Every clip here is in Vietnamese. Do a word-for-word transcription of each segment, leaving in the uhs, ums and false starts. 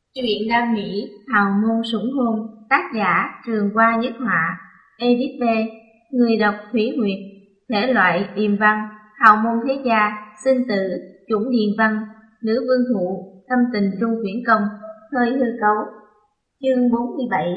Truyện Đam Mỹ Hào Môn Sủng Hôn, tác giả Trường Hoa Nhất Họa, edit về người đọc Thủy Nguyệt, thể loại điềm văn, hào môn thế gia, sinh tử, chủng điền văn, nữ vương thụ, thâm tình trung quyển công, hơi hư cấu. Chương bốn mươi bảy.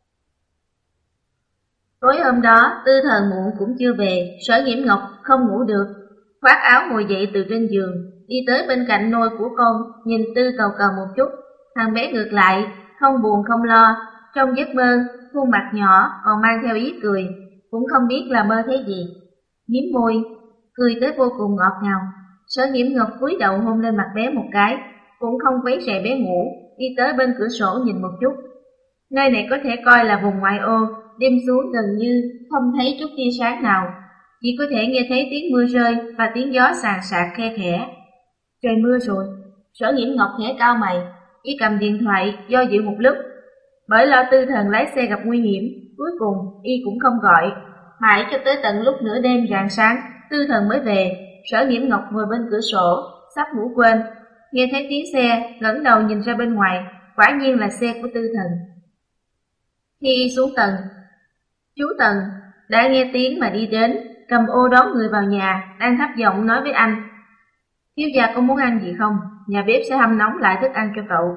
Tối hôm đó, Tư Thần muộn cũng chưa về, Sở Nghiễm Ngọc không ngủ được, khoác áo ngồi dậy từ trên giường, đi tới bên cạnh nôi của con, nhìn Tư Cầu Cầu một chút. Thằng bé ngược lại, không buồn không lo, trong giấc mơ, khuôn mặt nhỏ còn mang theo ý cười, cũng không biết là mơ thấy gì. Liếm môi, cười tới vô cùng ngọt ngào. Sở Nghiễm Ngọc cúi đầu hôn lên mặt bé một cái, cũng không quấy rầy bé ngủ, đi tới bên cửa sổ nhìn một chút. Nơi này có thể coi là vùng ngoại ô, đêm xuống gần như không thấy chút tia sáng nào, chỉ có thể nghe thấy tiếng mưa rơi và tiếng gió sàn sạc khe khẽ. Trời mưa rồi. Sở Nghiễm Ngọc khẽ cau mày, y cầm điện thoại do dự một lúc, bởi lo Tư Thần lái xe gặp nguy hiểm, cuối cùng y cũng không gọi. Mãi cho tới tận lúc nửa đêm rạng sáng, Tư Thần mới về. Sở Nghiễm Ngọc ngồi bên cửa sổ, sắp ngủ quên, nghe thấy tiếng xe, ngẩng đầu nhìn ra bên ngoài, quả nhiên là xe của Tư Thần. Khi y xuống tầng, chú Tần đã nghe tiếng mà đi đến, cầm ô đón người vào nhà, đang thấp giọng nói với anh: "Thiếu gia có muốn ăn gì không? Nhà bếp sẽ hâm nóng lại thức ăn cho cậu."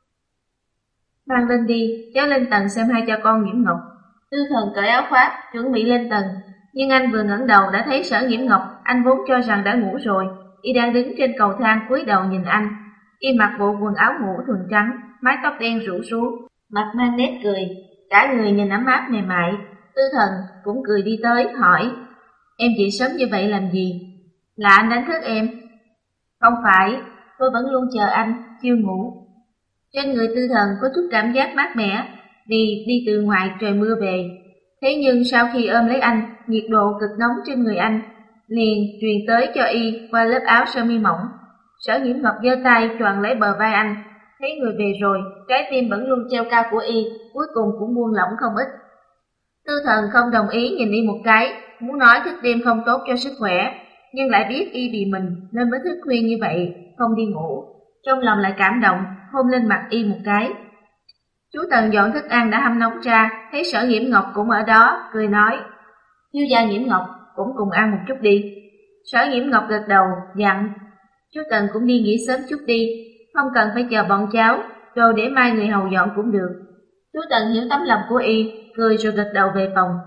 "Mang lên đi, cháu lên tầng xem hai cha con Nghiễm Ngọc." Tư Thần cởi áo khoác, chuẩn bị lên tầng, nhưng anh vừa ngẩng đầu đã thấy Sở Nghiễm Ngọc. Anh vốn cho rằng đã ngủ rồi, y đang đứng trên cầu thang cúi đầu nhìn anh. Y mặc bộ quần áo ngủ thuần trắng, mái tóc đen rủ xuống, mặt mang nét cười, cả người nhìn ấm áp mềm mại. Tư Thần cũng cười đi tới hỏi: "Em dậy sớm như vậy làm gì? Là anh đánh thức em?" "Không phải, tôi vẫn luôn chờ anh, chưa ngủ." Trên người Tư Thần có chút cảm giác mát mẻ, vì đi từ ngoài trời mưa về. Thế nhưng sau khi ôm lấy anh, nhiệt độ cực nóng trên người anh liền truyền tới cho y qua lớp áo sơ mi mỏng. Sở Nghiễm Ngọc giơ tay choàng lấy bờ vai anh, thấy người về rồi, trái tim vẫn luôn treo cao của y cuối cùng cũng buông lỏng không ít. Tư Thần không đồng ý nhìn y một cái, muốn nói thức đêm không tốt cho sức khỏe, nhưng lại biết y vì mình nên mới thức khuya như vậy, không đi ngủ. Trong lòng lại cảm động, hôn lên mặt y một cái. Chú Tần dọn thức ăn đã hâm nóng ra, thấy Sở Nghiễm Ngọc cũng ở đó, cười nói: "Thiếu gia Nghiễm Ngọc cũng cùng ăn một chút đi." Sở Nghiễm Ngọc gật đầu, dặn: "Chú Tần cũng đi nghỉ sớm chút đi, không cần phải chờ bọn cháu, rồi để mai người hầu dọn cũng được." Chú Tần hiểu tấm lòng của y, cười rồi gật đầu về phòng.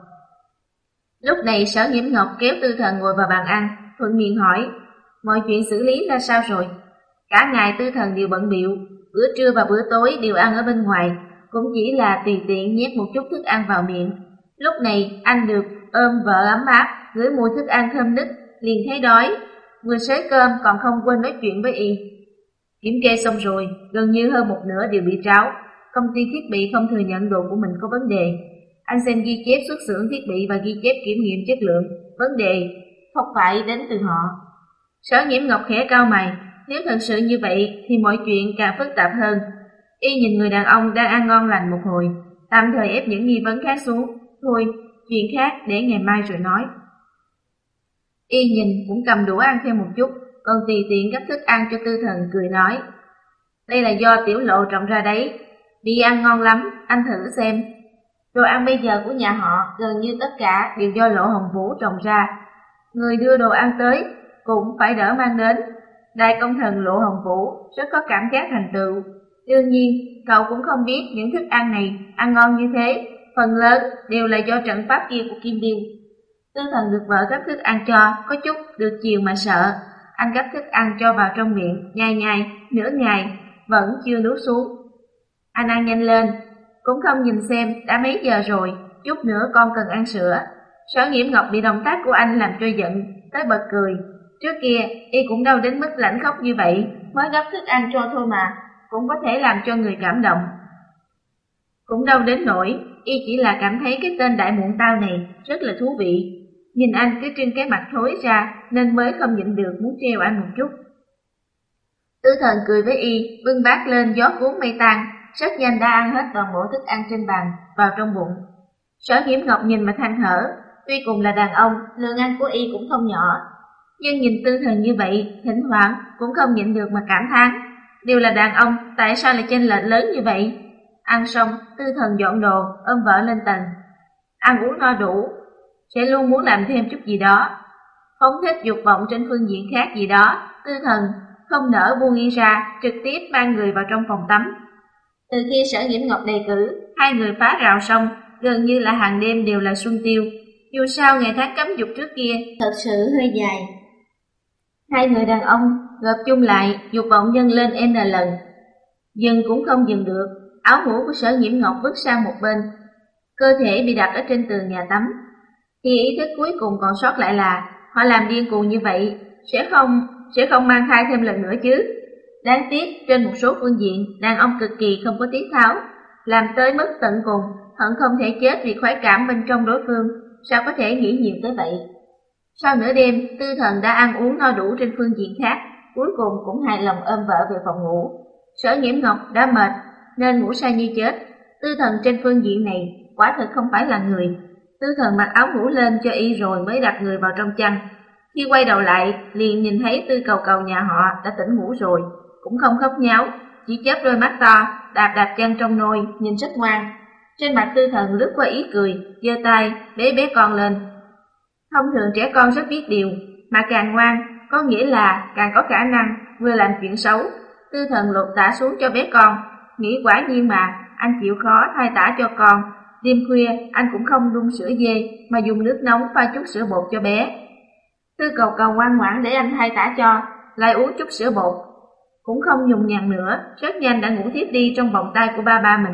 Lúc này Sở Nghiễm Ngọc kéo Tư Thần ngồi vào bàn ăn, thuận miệng hỏi: "Mọi chuyện xử lý ra sao rồi?" Cả ngày Tư Thần đều bận bịu, bữa trưa và bữa tối đều ăn ở bên ngoài, cũng chỉ là tùy tiện nhét một chút thức ăn vào miệng. Lúc này anh được ôm vợ ấm áp, ngửi mùi thức ăn thơm nức, liền thấy đói, vừa xới cơm còn không quên nói chuyện với y. Kiểm kê xong rồi, gần như hơn một nửa đều bị tráo. Công ty thiết bị không thừa nhận đồ của mình có vấn đề. Anh xem ghi chép xuất xưởng thiết bị và ghi chép kiểm nghiệm chất lượng, vấn đề không phải đến từ họ. Sở Nghiễm Ngọc khẽ cau mày, nếu thật sự như vậy thì mọi chuyện càng phức tạp hơn. Y nhìn người đàn ông đang ăn ngon lành một hồi, tạm thời ép những nghi vấn khác xuống. Thôi, chuyện khác để ngày mai rồi nói. Y nhìn cũng cầm đũa ăn thêm một chút, còn tùy tiện gấp thức ăn cho Tư Thần, cười nói: "Đây là do tiểu lộ trồng ra đấy, đi ăn ngon lắm, anh thử xem." Đồ ăn bây giờ của nhà họ gần như tất cả đều do Lộ Hồng Vũ trồng ra. Người đưa đồ ăn tới cũng phải đỡ mang đến. Đại công thần Lộ Hồng Vũ rất có cảm giác thành tựu. Đương nhiên, cậu cũng không biết những thức ăn này ăn ngon như thế, phần lớn đều là do trận pháp kia của Kim Điêu. Tư Thần được vợ gấp thức ăn cho, có chút được chiều mà sợ. Anh gấp thức ăn cho vào trong miệng, nhai nhai, nửa ngày, vẫn chưa nuốt xuống. Anh ăn nhanh lên, cũng không nhìn xem đã mấy giờ rồi, chút nữa con cần ăn sữa. Sở Nghiễm Ngọc bị động tác của anh làm cho giận, tới bật cười. Trước kia, y cũng đâu đến mức lãnh khóc như vậy, mới gấp thức ăn cho thôi mà, cũng có thể làm cho người cảm động. Cũng đâu đến nỗi, y chỉ là cảm thấy cái tên đại muộn tao này rất là thú vị. Nhìn anh cứ trưng cái mặt thối ra nên mới không nhịn được muốn treo anh một chút. Tư Thần cười với y, bưng bát lên gió cuốn mây tan, rất nhanh đã ăn hết toàn bộ thức ăn trên bàn vào trong bụng. Sở Nghiễm Ngọc nhìn mà than thở, tuy cùng là đàn ông, lượng ăn của y cũng không nhỏ, nhưng nhìn Tư Thần như vậy, thỉnh thoảng cũng không nhịn được mà cảm thán: đều là đàn ông, tại sao lại chênh lệch lớn như vậy? Ăn xong, Tư Thần dọn đồ, ôm vợ lên tầng. Ăn uống no đủ, sẽ luôn muốn làm thêm chút gì đó, phóng thích dục vọng trên phương diện khác gì đó. Tư Thần không nỡ buông y ra, trực tiếp mang người vào trong phòng tắm. Từ khi Sở Nhiễm Ngọc đề cử, hai người phá rào xong, gần như là hàng đêm đều là xuân tiêu. Dù sao ngày tháng cấm dục trước kia thật sự hơi dài. Hai người đàn ông gộp chung lại, dục vọng dâng lên n lần, dừng cũng không dừng được. Áo mũ của Sở Nhiễm Ngọc vứt sang một bên, cơ thể bị đặt ở trên tường nhà tắm. Khi ý thức cuối cùng còn sót lại là họ làm điên cuồng như vậy, sẽ không sẽ không mang thai thêm lần nữa chứ. Đáng tiếc trên một số phương diện, đàn ông cực kỳ không có tiếng tháo, làm tới mức tận cùng, hận không thể chết vì khoái cảm bên trong đối phương, sao có thể nghĩ nhiều tới vậy. Sau nửa đêm, Tư Thần đã ăn uống no đủ trên phương diện khác, cuối cùng cũng hài lòng ôm vợ về phòng ngủ. Sở Nhiễm Ngọc đã mệt nên ngủ say như chết. Tư Thần trên phương diện này quả thực không phải là người. Tư Thần mặc áo ngủ lên cho y rồi mới đặt người vào trong chăn. Khi quay đầu lại, liền nhìn thấy Tư Cầu Cầu nhà họ đã tỉnh ngủ rồi, cũng không khóc nháo, chỉ chớp đôi mắt to, đạp đạp chân trong nôi, nhìn rất ngoan. Trên mặt Tư Thần lướt qua ý cười, giơ tay bế bé con lên. Thông thường trẻ con rất biết điều, mà càng ngoan, có nghĩa là càng có khả năng vừa làm chuyện xấu. Tư Thần lột tả xuống cho bé con, nghĩ quả nhiên mà, anh chịu khó thay tả cho con. Đêm khuya, anh cũng không đun sữa dê, mà dùng nước nóng pha chút sữa bột cho bé. Tư Cầu Cầu ngoan ngoãn để anh thay tả cho, lại uống chút sữa bột. Cũng không nhùng nhằn nữa, rất nhanh đã ngủ thiếp đi trong vòng tay của ba ba mình.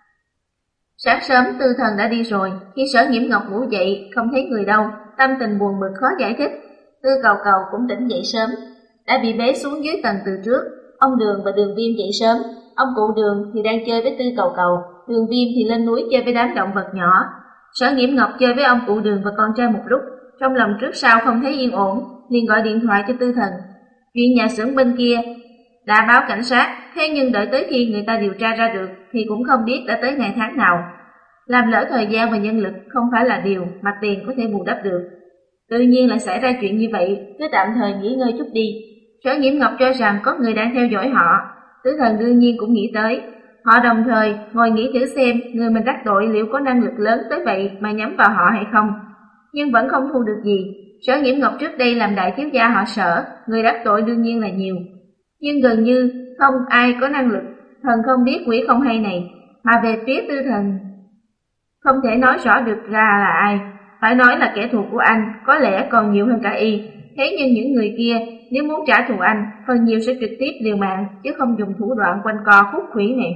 Sáng sớm Tư Thần đã đi rồi, khi Sở Nhiễm Ngọc ngủ dậy, không thấy người đâu, tâm tình buồn bực khó giải thích. Tư Cầu Cầu cũng tỉnh dậy sớm, đã bị bế xuống dưới tầng từ trước. Ông Đường và Đường Viêm dậy sớm, ông cụ Đường thì đang chơi với Tư Cầu Cầu, Đường Viêm thì lên núi chơi với đám động vật nhỏ. Sở Nhiễm Ngọc chơi với ông cụ Đường và con trai một lúc, trong lòng trước sau không thấy yên ổn, liền gọi điện thoại cho Tư Thần. Chuyện nhà xưởng bên kia đã báo cảnh sát, thế nhưng đợi tới khi người ta điều tra ra được thì cũng không biết đã tới ngày tháng nào. Làm lỡ thời gian và nhân lực không phải là điều mà tiền có thể bù đắp được. Tự nhiên lại xảy ra chuyện như vậy, cứ tạm thời nghỉ ngơi chút đi. Sở Nhiễm Ngọc cho rằng có người đang theo dõi họ, Tư Thần đương nhiên cũng nghĩ tới. Họ đồng thời ngồi nghĩ thử xem người mình đắc tội liệu có năng lực lớn tới vậy mà nhắm vào họ hay không. Nhưng vẫn không thu được gì. Sở Nhiễm Ngọc trước đây làm đại thiếu gia họ Sở, người đắc tội đương nhiên là nhiều, nhưng gần như không ai có năng lực thần không biết quỷ không hay này. Mà về phía Tư Thần, không thể nói rõ được ra là ai, phải nói là kẻ thù của anh, có lẽ còn nhiều hơn cả y. Thế nhưng những người kia nếu muốn trả thù anh, phần nhiều sẽ trực tiếp liều mạng, chứ không dùng thủ đoạn quanh co khúc khủy này.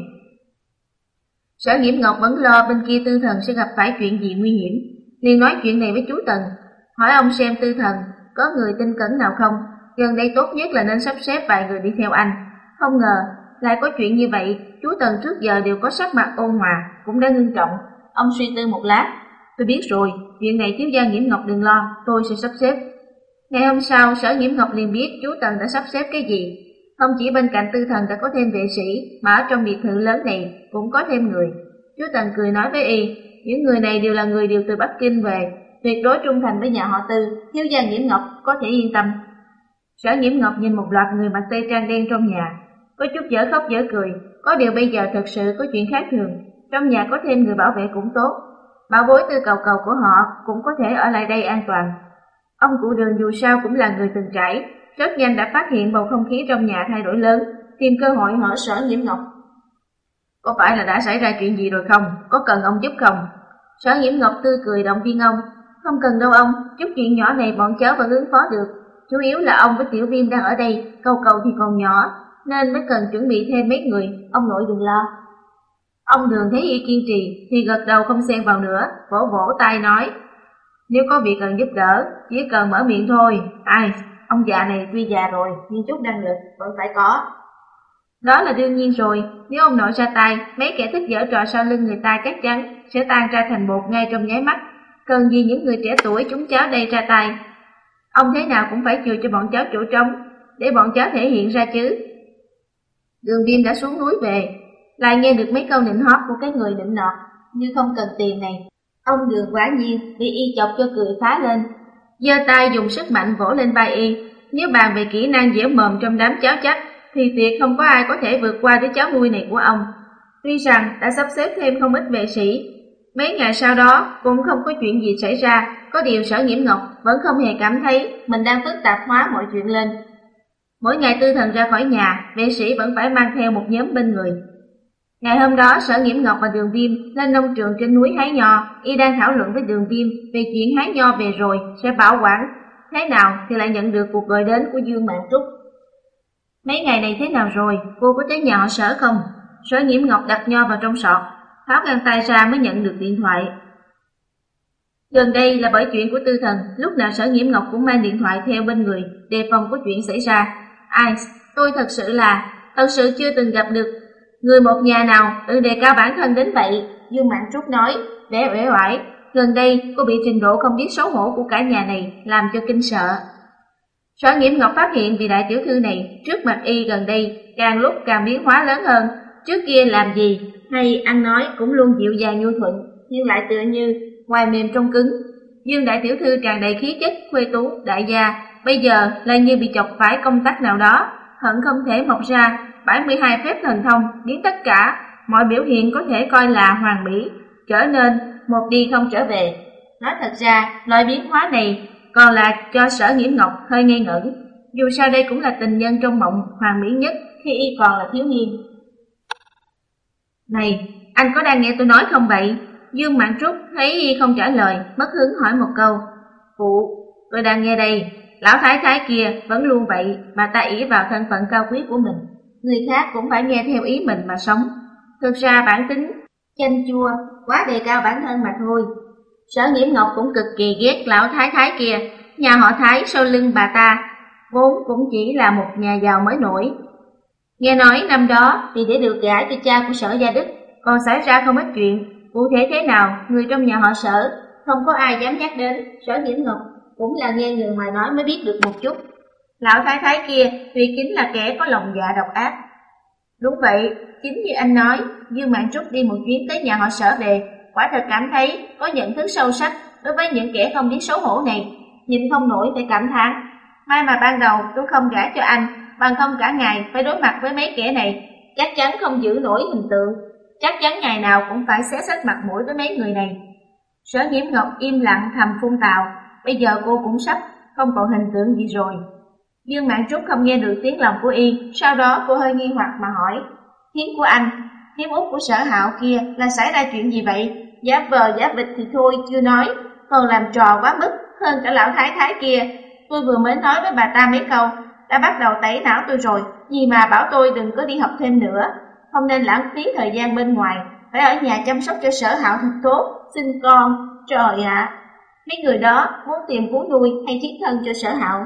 Sở Nhiễm Ngọc vẫn lo bên kia Tư Thần sẽ gặp phải chuyện gì nguy hiểm, liền nói chuyện này với chú Tần, hỏi ông xem Tư Thần có người tin cẩn nào không, gần đây tốt nhất là nên sắp xếp vài người đi theo anh. Không ngờ lại có chuyện như vậy. Chú Tần trước giờ đều có sắc mặt ôn hòa, cũng đã ngưng trọng. Ông suy tư một lát, tôi biết rồi, chuyện này thiếu gia Nhiễm Ngọc đừng lo, tôi sẽ sắp xếp. Ngày hôm sau, Sở Nhiễm Ngọc liền biết chú Tần đã sắp xếp cái gì. Không chỉ bên cạnh Tư Thần đã có thêm vệ sĩ, mà ở trong biệt thự lớn này cũng có thêm người. Chú Tần cười nói với y, những người này đều là người điều từ Bắc Kinh về, tuyệt đối trung thành với nhà họ Tư, thiếu gia Nhiễm Ngọc có thể yên tâm. Sở Nhiễm Ngọc nhìn một loạt người mặc tây trang đen trong nhà, có chút dở khóc dở cười. Có điều bây giờ thật sự có chuyện khác thường, trong nhà có thêm người bảo vệ cũng tốt, bảo bối Tư Cầu Cầu của họ cũng có thể ở lại đây an toàn. Ông cụ Đường dù sao cũng là người từng trải, rất nhanh đã phát hiện bầu không khí trong nhà thay đổi lớn, tìm cơ hội hỏi Sở Nhiễm Ngọc, có phải là đã xảy ra chuyện gì rồi không, có cần ông giúp không? Sở Nhiễm Ngọc tươi cười động viên ông, không cần đâu ông, chút chuyện nhỏ này bọn cháu vẫn ứng phó được, chủ yếu là ông với Tiểu Viêm đang ở đây, Cầu Cầu thì còn nhỏ, nên mới cần chuẩn bị thêm mấy người, ông nội đừng lo. Ông Đường thấy y kiên trì thì gật đầu không xen vào nữa, vỗ vỗ tay nói, nếu có việc cần giúp đỡ, chỉ cần mở miệng thôi. Ai, ông già này tuy già rồi, nhưng chút năng lực vẫn phải có. Đó là đương nhiên rồi, nếu ông nội ra tay, mấy kẻ thích giở trò sau lưng người ta chắc chắn sẽ tan ra thành bột ngay trong nháy mắt. Cần gì những người trẻ tuổi chúng cháu đây ra tay. Ông thế nào cũng phải chừa cho bọn cháu chỗ trống, để bọn cháu thể hiện ra chứ. Đường Viêm đã xuống núi về, lại nghe được mấy câu nịnh hót của cái người nịnh nọt như không cần tiền này. Ông Đường quả nhiên bị y chọc cho cười phá lên, giơ tay dùng sức mạnh vỗ lên vai y. Nếu bàn về kỹ năng dẻo mồm trong đám cháu chắc, thì tuyệt không có ai có thể vượt qua đứa cháu nuôi này của ông. Tuy rằng đã sắp xếp thêm không ít vệ sĩ, mấy ngày sau đó cũng không có chuyện gì xảy ra, có điều Sở Nghiễm Ngọc vẫn không hề cảm thấy mình đang phức tạp hóa mọi chuyện lên. Mỗi ngày Tư Thần ra khỏi nhà, vệ sĩ vẫn phải mang theo một nhóm bên người. Ngày hôm đó, Sở Nghiễm Ngọc và Đường Viêm lên nông trường trên núi hái nho, y đang thảo luận với Đường Viêm về chuyện hái nho về rồi sẽ bảo quản thế nào thì lại nhận được cuộc gọi đến của Dương Mạn Trúc. Mấy ngày này thế nào rồi, cô có tới nhà họ Sở không? Sở Nghiễm Ngọc đặt nho vào trong sọt, tháo găng tay ra mới nhận được điện thoại. Gần đây là bởi chuyện của Tư Thần, lúc nào Sở Nghiễm Ngọc cũng mang điện thoại theo bên người, đề phòng có chuyện xảy ra. Ai, tôi thật sự là, thật sự chưa từng gặp được người một nhà nào tự đề cao bản thân đến vậy. Dương Mạn Trúc nói, vẻ uể oải, gần đây cô bị trình độ không biết xấu hổ của cả nhà này làm cho kinh sợ. Sở Nghiễm Ngọc phát hiện vị đại tiểu thư này trước mặt y gần đây càng lúc càng biến hóa lớn hơn. Trước kia làm gì hay ăn nói cũng luôn dịu dàng nhu thuận, nhưng lại tựa như ngoài mềm trong cứng. Dương đại tiểu thư tràn đầy khí chất khuê tú đại gia, bây giờ lại như bị chọc phải công tắc nào đó, hận không thể mọc ra bảy mươi hai phép thần thông biến tất cả mọi biểu hiện có thể coi là hoàn mỹ trở nên một đi không trở về. Nói thật ra, loại biến hóa này còn là cho Sở Nghiễm Ngọc hơi ngây ngẩn. Dù sao đây cũng là tình nhân trong mộng hoàn mỹ nhất khi y còn là thiếu niên. Này, anh có đang nghe tôi nói không vậy? Dương Mạn Trúc thấy y không trả lời, mất hứng hỏi một câu. Phụ, tôi đang nghe đây. Lão thái thái kia vẫn luôn vậy, mà ta ỷ vào thân phận cao quý của mình. Người khác cũng phải nghe theo ý mình mà sống. Thực ra bản tính chanh chua, quá đề cao bản thân mà thôi. Sở Nghiễm Ngọc cũng cực kỳ ghét lão thái thái kia. Nhà họ Thái sau lưng bà ta vốn cũng chỉ là một nhà giàu mới nổi. Nghe nói năm đó vì để được gả cho cha của Sở Gia Đức còn xảy ra không ít chuyện. Cụ thể thế nào, người trong nhà họ Sở không có ai dám nhắc đến. Sở Nghiễm Ngọc cũng là nghe người ngoài nói mới biết được một chút. Lão thái thái kia tuyệt chính là kẻ có lòng dạ độc ác. Đúng vậy, chính như anh nói, Dương Mạn Trúc đi một chuyến tới nhà họ Sở về, quả thật cảm thấy có nhận thức sâu sắc đối với những kẻ không biết xấu hổ này, nhìn không nổi phải cảm thán. May mà ban đầu tôi không gả cho anh, bằng không cả ngày phải đối mặt với mấy kẻ này, chắc chắn không giữ nổi hình tượng, chắc chắn ngày nào cũng phải xé xách mặt mũi với mấy người này. Sở Nghiễm Ngọc im lặng thầm phun tào, bây giờ cô cũng sắp không còn hình tượng gì rồi. Dương Mạn Trúc không nghe được tiếng lòng của y, sau đó cô hơi nghi hoặc mà hỏi, thiếp của anh, thiếp út của Sở Hạo kia là xảy ra chuyện gì vậy? Giả vờ giả vịt thì thôi chưa nói, còn làm trò quá mức hơn cả lão thái thái kia. Tôi vừa mới nói với bà ta mấy câu, đã bắt đầu tẩy não tôi rồi, gì mà bảo tôi đừng có đi học thêm nữa, không nên lãng phí thời gian bên ngoài, phải ở nhà chăm sóc cho Sở Hạo thật tốt, sinh con. Trời ạ, à, mấy người đó muốn tìm cú nuôi hay thiết thân cho Sở Hạo.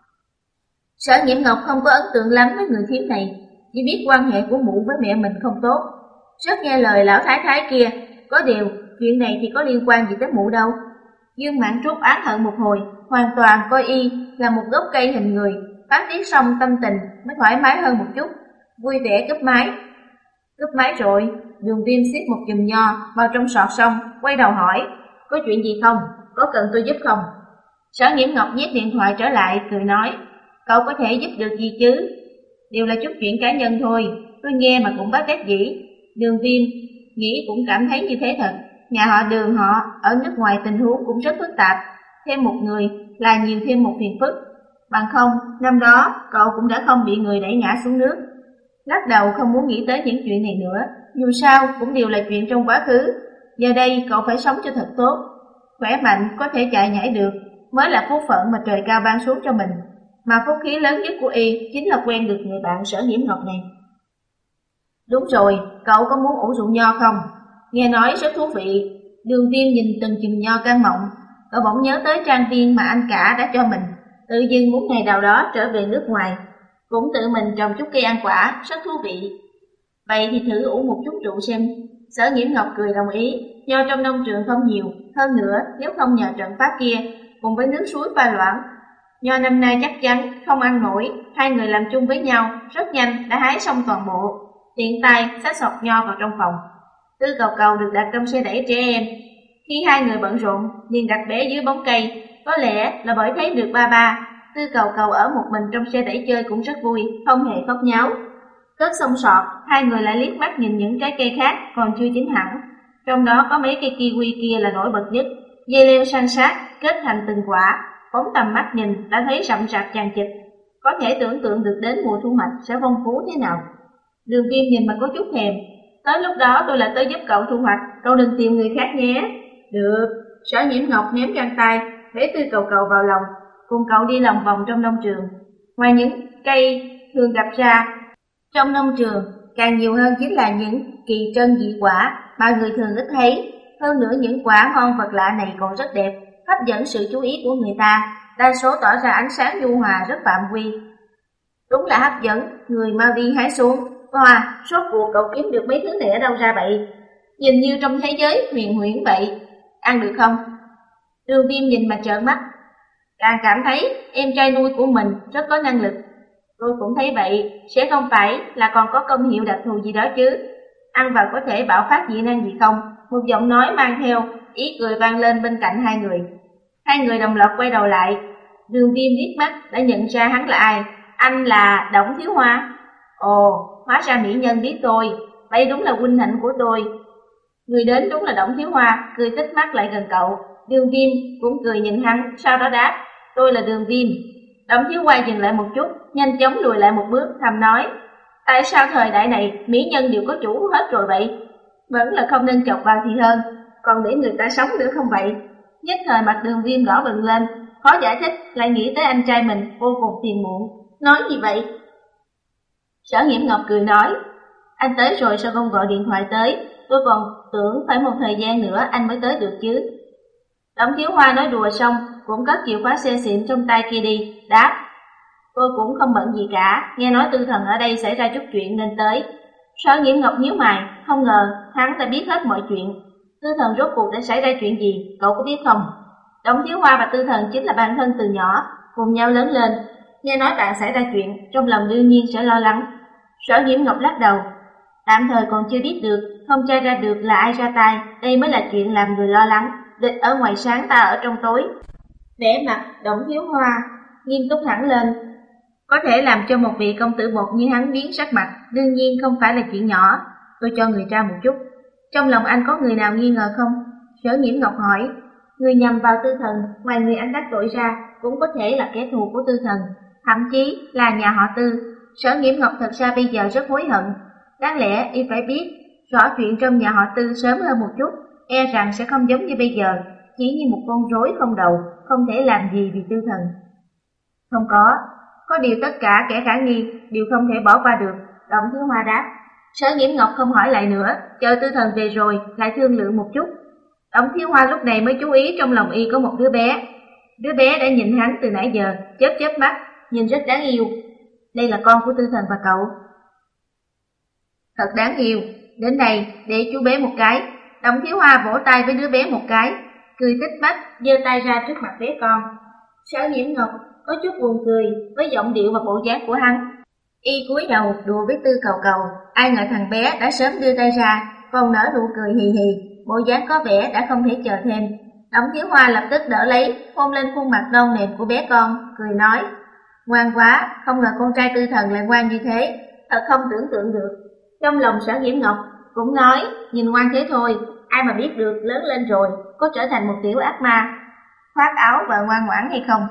Sở Nghiễm Ngọc không có ấn tượng lắm với người thiếp này, chỉ biết quan hệ của mụ với mẹ mình không tốt, rất nghe lời lão thái thái kia. Có điều, chuyện này thì có liên quan gì tới mụ đâu. Dương Mạn Trúc oán hận một hồi, hoàn toàn coi y là một gốc cây hình người. Phát tiết xong tâm tình mới thoải mái hơn một chút, vui vẻ cúp máy. Cúp máy rồi, Đường Viêm xiết một chùm nho vào trong sọt xong, quay đầu hỏi, có chuyện gì không? Có cần tôi giúp không? Sở Nghiễm Ngọc nhét điện thoại trở lại, cười nói, cậu có thể giúp được gì chứ? Đều là chút chuyện cá nhân thôi, tôi nghe mà cũng bất đắc dĩ. Đường Viêm nghĩ cũng cảm thấy như thế thật. Nhà họ Đường họ ở nước ngoài tình huống cũng rất phức tạp, thêm một người là nhiều thêm một phiền phức. Bằng không, năm đó cậu cũng đã không bị người đẩy ngã xuống nước. Lắc đầu không muốn nghĩ tới những chuyện này nữa, dù sao cũng đều là chuyện trong quá khứ. Giờ đây cậu phải sống cho thật tốt, khỏe mạnh, có thể chạy nhảy được mới là phúc phận mà trời cao ban xuống cho mình. Mà phúc khí lớn nhất của y chính là quen được người bạn Sở Nghiễm Ngọc này. Đúng rồi, cậu có muốn ủ rượu nho không? Nghe nói rất thú vị. Đường Viêm nhìn từng chùm nho căng mọng, cậu bỗng nhớ tới trang viên mà anh cả đã cho mình, tự dưng muốn ngày nào đó trở về nước ngoài, cũng tự mình trồng chút cây ăn quả, rất thú vị. Vậy thì thử ủ một chút rượu xem. Sở Nghiễm Ngọc cười đồng ý, nho trong nông trường không nhiều, hơn nữa nếu không nhờ trận pháp kia cùng với nước suối pha loãng, nho năm nay chắc chắn không ăn nổi. Hai người làm chung với nhau, rất nhanh đã hái xong toàn bộ, tiện tay xách sọt nho vào trong phòng. Tư Cầu Cầu được đặt trong xe đẩy trẻ em. Khi hai người bận rộn, liền đặt bé dưới bóng cây, có lẽ là bởi thấy được ba ba. Tư Cầu Cầu ở một mình trong xe đẩy chơi cũng rất vui, không hề khóc nháo. Cất xong sọt, hai người lại liếc mắt nhìn những trái cây khác còn chưa chín hẳn. Trong đó có mấy cây kiwi kia là nổi bật nhất, dây leo san sát, kết thành từng quả, phóng tầm mắt nhìn đã thấy rậm rạp chằng chịt. Có thể tưởng tượng được đến mùa thu hoạch sẽ phong phú thế nào. Đường Viêm nhìn mà có chút thèm. Tới lúc đó tôi lại tới giúp cậu thu hoạch, cậu đừng tìm người khác nhé. Được. Sở Nhiễm Ngọc ném găng tay, bế Tư Cầu Cầu vào lòng, cùng cậu đi lòng vòng trong nông trường. Ngoài những cây thường gặp ra trong nông trường, càng nhiều hơn chính là những kỳ trân dị quả mà người thường ít thấy. Hơn nữa những quả ngon vật lạ này còn rất đẹp, hấp dẫn sự chú ý của người ta, đa số tỏ ra ánh sáng nhu hòa rất phạm vi. Đúng là hấp dẫn, người mau đi hái xuống. Wow, rốt cuộc cậu kiếm được mấy thứ này ở đâu ra vậy? Nhìn như trong thế giới huyền huyễn vậy. Ăn được không? Đường Viêm nhìn mà trợn mắt, càng cảm thấy em trai nuôi của mình rất có năng lực. Tôi cũng thấy vậy, sẽ không phải là còn có công hiệu đặc thù gì đó chứ? Ăn vào có thể bạo phát dị năng gì không? Một giọng nói mang theo ý cười vang lên bên cạnh hai người. Hai người đồng loạt quay đầu lại. Đường Viêm liếc mắt đã nhận ra hắn là ai. Anh là Đổng Thiếu Hoa. Ồ, hóa ra mỹ nhân biết tôi, vậy đúng là huynh hạnh của tôi. Người đến đúng là Đổng Thiếu Hoa, cười tích mắt lại gần cậu. Đường Viêm cũng cười nhìn hắn, sau đó đáp, tôi là Đường Viêm. Đổng Thiếu Hoa dừng lại một chút, nhanh chóng lùi lại một bước, thầm nói, tại sao thời đại này mỹ nhân đều có chủ hết rồi vậy? Vẫn là không nên chọc vào thì hơn, còn để người ta sống nữa không vậy? Nhất thời mặt Đường Viêm đỏ bừng lên, khó giải thích, lại nghĩ tới anh trai mình vô cùng phiền muộn. Nói gì vậy? Sở Nhiễm Ngọc cười nói, anh tới rồi sao không gọi điện thoại tới? Tôi còn tưởng phải một thời gian nữa anh mới tới được chứ. Đổng Thiếu Hoa nói đùa xong, cũng cất chìa khóa xe xịn trong tay kia đi, đáp, tôi cũng không bận gì cả, nghe nói Tư Thần ở đây xảy ra chút chuyện nên tới. Sở Nhiễm Ngọc nhíu mày, không ngờ hắn đã biết hết mọi chuyện. Tư Thần rốt cuộc đã xảy ra chuyện gì, cậu có biết không? Đổng Thiếu Hoa và Tư Thần chính là bạn thân từ nhỏ, cùng nhau lớn lên. Nghe nói bạn xảy ra chuyện, trong lòng đương nhiên sẽ lo lắng. Sở Nhiễm Ngọc lắc đầu, tạm thời còn chưa biết được, không tra ra được là ai ra tay, đây mới là chuyện làm người lo lắng. Địch ở ngoài sáng, ta ở trong tối. Vẻ mặt Đổng Thiếu Hoa nghiêm túc hẳn lên. Có thể làm cho một vị công tử bột như hắn biến sắc mặt, đương nhiên không phải là chuyện nhỏ. Tôi cho người ra một chút. Trong lòng anh có người nào nghi ngờ không? Sở Nhiễm Ngọc hỏi. Người nhằm vào Tư Thần, ngoài người anh đắc tội ra, cũng có thể là kẻ thù của Tư Thần, thậm chí là nhà họ Tư. Sở Nhiễm Ngọc thật ra bây giờ rất hối hận. Đáng lẽ y phải biết rõ chuyện trong nhà họ Tư sớm hơn một chút, e rằng sẽ không giống như bây giờ, chỉ như một con rối không đầu, không thể làm gì vì Tư Thần. Không có, có điều tất cả kẻ khả nghi đều không thể bỏ qua được, Đổng Thiếu Hoa đáp. Sở Nhiễm Ngọc không hỏi lại nữa, chờ Tư Thần về rồi lại thương lượng một chút. Đổng Thiếu Hoa lúc này mới chú ý trong lòng y có một đứa bé. Đứa bé đã nhìn hắn từ nãy giờ, chớp chớp mắt, nhìn rất đáng yêu. Đây là con của Tư Thần và cậu. Thật đáng yêu, đến đây để chú bé một cái. Đổng Thiếu Hoa vỗ tay với đứa bé một cái, cười tích mắt, giơ tay ra trước mặt bé con. Sở Nhiễm Ngọc có chút buồn cười với giọng điệu và bộ dáng của hắn. Y cúi đầu đùa với Tư Cầu Cầu, ai ngờ thằng bé đã sớm đưa tay ra, còn nở nụ cười hì hì, bộ dáng có vẻ đã không thể chờ thêm. Đổng Thiếu Hoa lập tức đỡ lấy, hôn lên khuôn mặt non nềm của bé con, cười nói, ngoan quá, không ngờ con trai Tư Thần lại ngoan như thế, thật không tưởng tượng được. Trong lòng Sở Nhiễm Ngọc cũng nói, nhìn ngoan thế thôi, ai mà biết được lớn lên rồi có trở thành một tiểu ác ma, khoác áo và ngoan ngoãn hay không.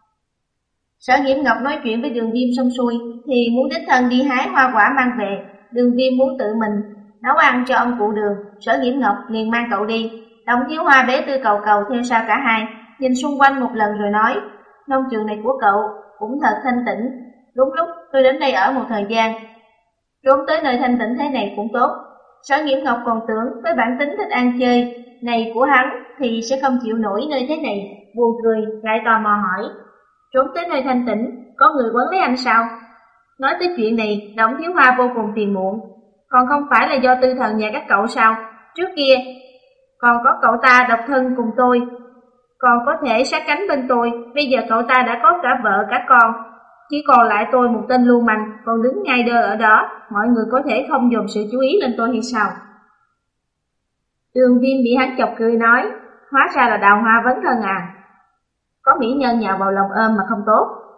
Sở Nhiễm Ngọc nói chuyện với Đường Viêm xong xuôi thì muốn đích thân đi hái hoa quả mang về. Đường Viêm muốn tự mình nấu ăn cho ông cụ Đường, Sở Nhiễm Ngọc liền mang cậu đi. Đổng Thiếu Hoa bế Tư Cầu Cầu theo sau cả hai, nhìn xung quanh một lần rồi nói, nông trường này của cậu cũng thật thanh tĩnh, đúng lúc tôi đến đây ở một thời gian, trốn tới nơi thanh tĩnh thế này cũng tốt. Sở Nhiễm Ngọc còn tưởng với bản tính thích ăn chơi này của hắn thì sẽ không chịu nổi nơi thế này, buồn cười, lại tò mò hỏi, trốn tới nơi thanh tĩnh, có người quấn lấy anh sao? Nói tới chuyện này, Đổng Thiếu Hoa vô cùng phiền muộn, còn không phải là do Tư Thần nhà các cậu sao? Trước kia còn có cậu ta độc thân cùng tôi, còn có thể sát cánh bên tôi, bây giờ cậu ta đã có cả vợ cả con, chỉ còn lại tôi một tên lưu manh, còn đứng ngay đơ ở đó, mọi người có thể không dồn sự chú ý lên tôi hay sao? Đường Viêm bị hắn chọc cười nói, hóa ra là Đào Hoa vấn thân à? Có mỹ nhân nhào vào lòng ôm mà không tốt,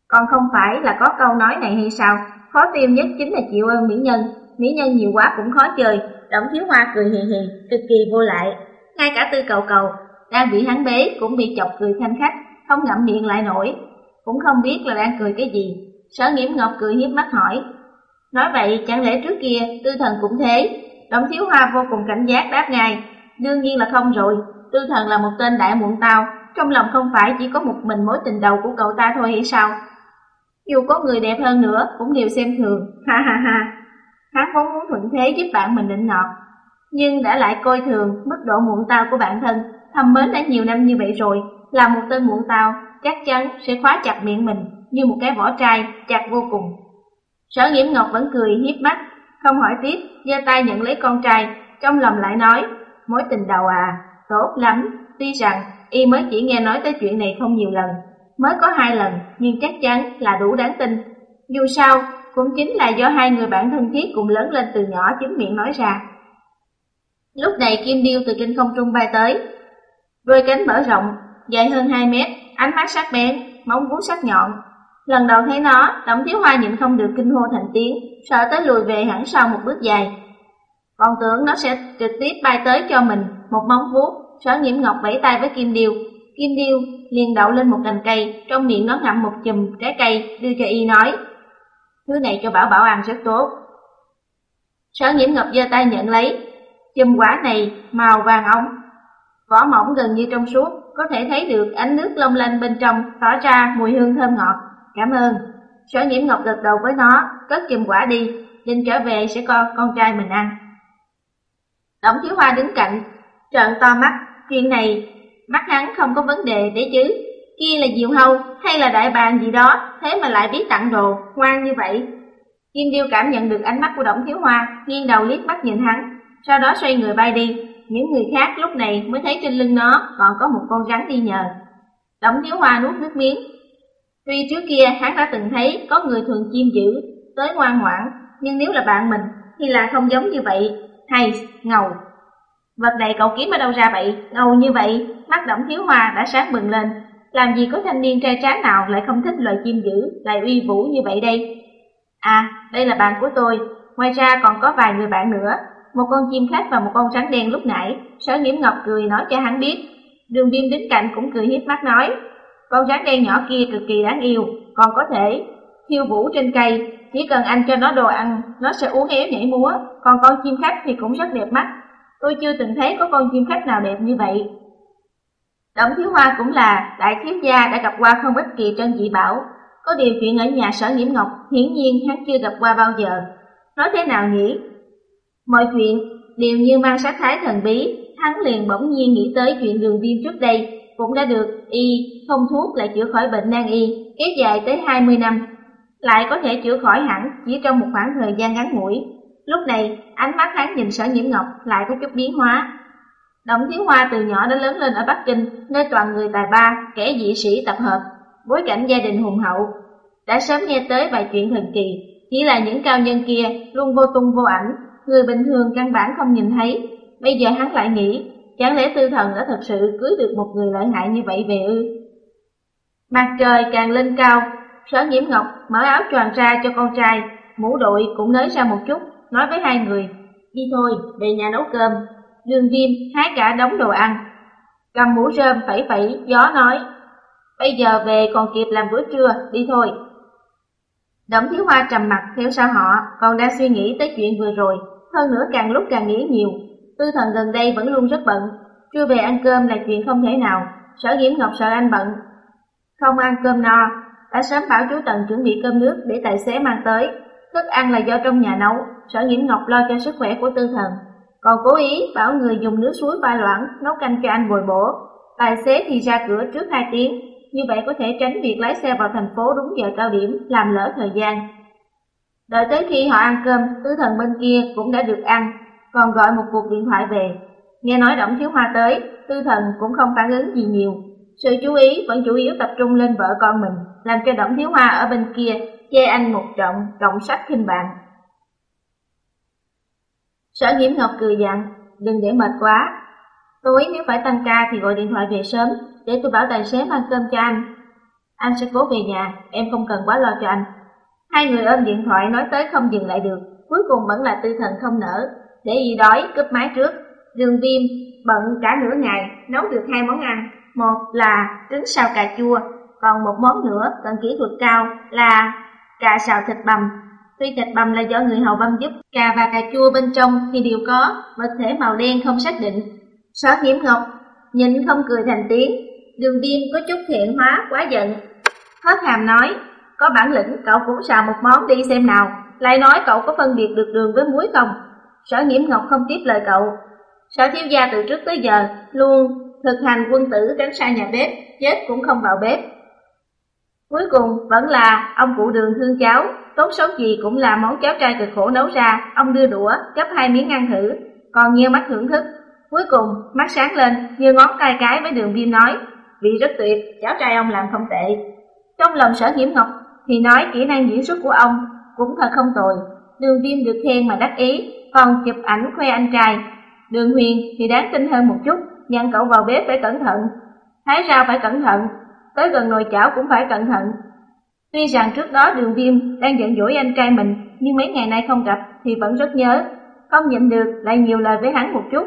Còn không phải là có câu nói này hay sao? Khó tiêu nhất chính là chịu ơn mỹ nhân, mỹ nhân nhiều quá cũng khó chơi. Đổng Thiếu Hoa cười hì hì, cực kỳ vô lại. Ngay cả Tư Cầu Cầu đang bị hắn bế cũng bị chọc cười khanh khách, không ngậm miệng lại nổi, cũng không biết là đang cười cái gì. Sở Nghiễm Ngọc cười hiếp mắt hỏi, nói vậy chẳng lẽ trước kia Tư Thần cũng thế? Đổng Thiếu Hoa vô cùng cảnh giác đáp ngay, đương nhiên là không rồi. Tư Thần là một tên đại muộn tao, trong lòng không phải chỉ có một mình mối tình đầu của cậu ta thôi hay sao? Dù có người đẹp hơn nữa cũng đều xem thường, ha ha ha. Hắn vốn muốn thuận thế giúp bạn mình định nọt, nhưng đã lại coi thường mức độ muộn tao của bản thân. Thầm mến đã nhiều năm như vậy rồi, là một tên muộn tao chắc chắn sẽ khóa chặt miệng mình như một cái vỏ trai chặt vô cùng. Sở Nghiễm Ngọc vẫn cười hiếp mắt, không hỏi tiếp, giơ tay nhận lấy con trai, trong lòng lại nói, mối tình đầu à, tốt lắm. Tuy rằng y mới chỉ nghe nói tới chuyện này không nhiều lần, mới có hai lần, nhưng chắc chắn là đủ đáng tin. Dù sao cũng chính là do hai người bạn thân thiết cùng lớn lên từ nhỏ chính miệng nói ra. Lúc này Kim Điêu từ trên không trung bay tới, đôi cánh mở rộng, dài hơn hai mét, ánh mắt sắc bén, móng vuốt sắc nhọn. Lần đầu thấy nó, Đổng Thiếu Hoa nhịn không được kinh hô thành tiếng, sợ tới lùi về hẳn sau một bước dài. Còn tưởng nó sẽ trực tiếp bay tới cho mình một móng vuốt. Sở Nghiễm Ngọc vẫy tay với Kim Điêu, Kim Điêu liền đậu lên một cành cây, trong miệng nó ngậm một chùm trái cây, đưa cho y nói, thứ này cho Bảo Bảo ăn rất tốt. Sở Nghiễm Ngọc giơ tay nhận lấy, chùm quả này màu vàng óng, vỏ mỏng gần như trong suốt, có thể thấy được ánh nước long lanh bên trong tỏa ra mùi hương thơm ngọt. Cảm ơn. Sở Nghiễm Ngọc gật đầu với nó, cất chùm quả đi, định trở về sẽ coi con trai mình ăn. Đổng Thiếu Hoa đứng cạnh, trợn to mắt, chuyện này mắt hắn không có vấn đề đấy chứ, kia là diều hâu hay là đại bàng gì đó, thế mà lại biết tặng đồ, ngoan như vậy. Kim Điêu cảm nhận được ánh mắt của Đổng Thiếu Hoa, nghiêng đầu liếc mắt nhìn hắn, sau đó xoay người bay đi. Những người khác lúc này mới thấy trên lưng nó còn có một con rắn đi nhờ. Đổng Thiếu Hoa nuốt nước miếng. Tuy trước kia hắn đã từng thấy có người thường chim dữ tới ngoan ngoãn, nhưng nếu là bạn mình thì là không giống như vậy. Hay, ngầu. Vật này cậu kiếm ở đâu ra vậy? Ngầu như vậy, mắt Đổng Thiếu Hoa đã sáng bừng lên. Làm gì có thanh niên trai tráng nào lại không thích loài chim dữ, lại uy vũ như vậy đây? À, đây là bạn của tôi, ngoài ra còn có vài người bạn nữa. Một con chim khách và một con rắn đen lúc nãy. Sở Nghiễm Ngọc cười nói cho hắn biết. Đường Viêm đứng cạnh cũng cười hiếp mắt nói, con rắn đen nhỏ kia cực kỳ đáng yêu, còn có thể khiêu vũ trên cây, chỉ cần anh cho nó đồ ăn, nó sẽ uốn éo nhảy múa. Còn con chim khách thì cũng rất đẹp mắt, tôi chưa từng thấy có con chim khách nào đẹp như vậy. Đổng Thiếu Hoa cũng là đại thiếu gia đã gặp qua không ít kỳ trân dị bảo, có điều chuyện ở nhà Sở Nghiễm Ngọc hiển nhiên hắn chưa gặp qua bao giờ. Nói thế nào nhỉ? Mọi chuyện đều như mang sắc thái thần bí, hắn liền bỗng nhiên nghĩ tới chuyện Đường Viêm trước đây cũng đã được y thông thuốc lại chữa khỏi bệnh nan y, kéo dài tới hai mươi năm, lại có thể chữa khỏi hẳn chỉ trong một khoảng thời gian ngắn ngủi. Lúc này, ánh mắt hắn nhìn Sở Nghiễm Ngọc lại có chút biến hóa. Đổng Thiếu Hoa từ nhỏ đã lớn lên ở Bắc Kinh, nơi toàn người tài ba, kẻ dị sĩ tập hợp, bối cảnh gia đình hùng hậu. Đã sớm nghe tới vài chuyện thần kỳ, chỉ là những cao nhân kia luôn vô tung vô ảnh, người bình thường căn bản không nhìn thấy. Bây giờ hắn lại nghĩ, chẳng lẽ Tư Thần đã thật sự cưới được một người lợi hại như vậy về ư? Mặt trời càng lên cao, Sở Nghiễm Ngọc mở áo choàng ra cho con trai, mũ đội cũng nới ra một chút, nói với hai người, đi thôi, về nhà nấu cơm. Đường Viêm hái cả đống đồ ăn, cầm mũ rơm phẩy phẩy gió nói, bây giờ về còn kịp làm bữa trưa, đi thôi. Đổng Thiếu Hoa trầm mặt theo sau họ, còn đang suy nghĩ tới chuyện vừa rồi, hơn nữa càng lúc càng nghĩ nhiều. Tư Thần gần đây vẫn luôn rất bận, trưa về ăn cơm là chuyện không thể nào. Sở Nghiễm Ngọc sợ anh bận không ăn cơm no, đã sớm bảo chú Tần chuẩn bị cơm nước để tài xế mang tới. Thức ăn là do trong nhà nấu, Sở Nghiễm Ngọc lo cho sức khỏe của Tư Thần, còn cố ý bảo người dùng nước suối pha loãng nấu canh cho anh bồi bổ. Tài xế thì ra cửa trước hai tiếng, như vậy có thể tránh việc lái xe vào thành phố đúng giờ cao điểm, làm lỡ thời gian. Đợi tới khi họ ăn cơm, Tư Thần bên kia cũng đã được ăn, còn gọi một cuộc điện thoại về. Nghe nói Đổng Thiếu Hoa tới, Tư Thần cũng không phản ứng gì nhiều. Sự chú ý vẫn chủ yếu tập trung lên vợ con mình, làm cho Đổng Thiếu Hoa ở bên kia chê anh một trận cộng sách khinh bạn. Sở Nghiễm Ngọc cười dặn, đừng để mệt quá. Tối nếu phải tăng ca thì gọi điện thoại về sớm, để tôi bảo tài xế mang cơm cho anh. Anh sẽ cố về nhà, em không cần quá lo cho anh. Hai người ôm điện thoại nói tới không dừng lại được, cuối cùng vẫn là Tư Thần không nỡ, để Y đói cướp máy trước. Đường Viêm bận cả nửa ngày nấu được hai món ăn, một là trứng xào cà chua, còn một món nữa cần kỹ thuật cao là cà xào thịt bằm. Tuy thịt bằm là do người hầu băm giúp, cà và cà chua bên trong thì đều có vật thể màu đen không xác định. Sở Nghiễm Ngọc nhịn không cười thành tiếng. Đường Viêm có chút thiện hóa quá giận, hớt hàm nói, có bản lĩnh cậu cũng xào một món đi xem nào, lại nói cậu có phân biệt được đường với muối không? Sở Nghiễm Ngọc không tiếp lời cậu. Sở thiếu gia từ trước tới giờ luôn thực hành quân tử tránh xa nhà bếp, chết cũng không vào bếp. Cuối cùng vẫn là ông cụ Đường thương cháu, tốt xấu gì cũng là món cháo trai cực khổ nấu ra. Ông đưa đũa gấp hai miếng ăn thử, còn nheo mắt thưởng thức. Cuối cùng mắt sáng lên, giơ ngón tay cái với Đường Viêm nói, vị rất tuyệt, cháo trai ông làm không tệ. Trong lòng Sở Nghiễm Ngọc thì nói kỹ năng diễn xuất của ông cũng thật không tồi. Đường Viêm được khen mà đắc ý, còn chụp ảnh khoe anh trai. Đường Huyền thì đáng tin hơn một chút, dặn cậu vào bếp phải cẩn thận, thái rau phải cẩn thận, tới gần nồi chảo cũng phải cẩn thận. Tuy rằng trước đó Đường Viêm đang giận dỗi anh trai mình, nhưng mấy ngày nay không gặp thì vẫn rất nhớ, không nhịn được lại nhiều lời với hắn một chút.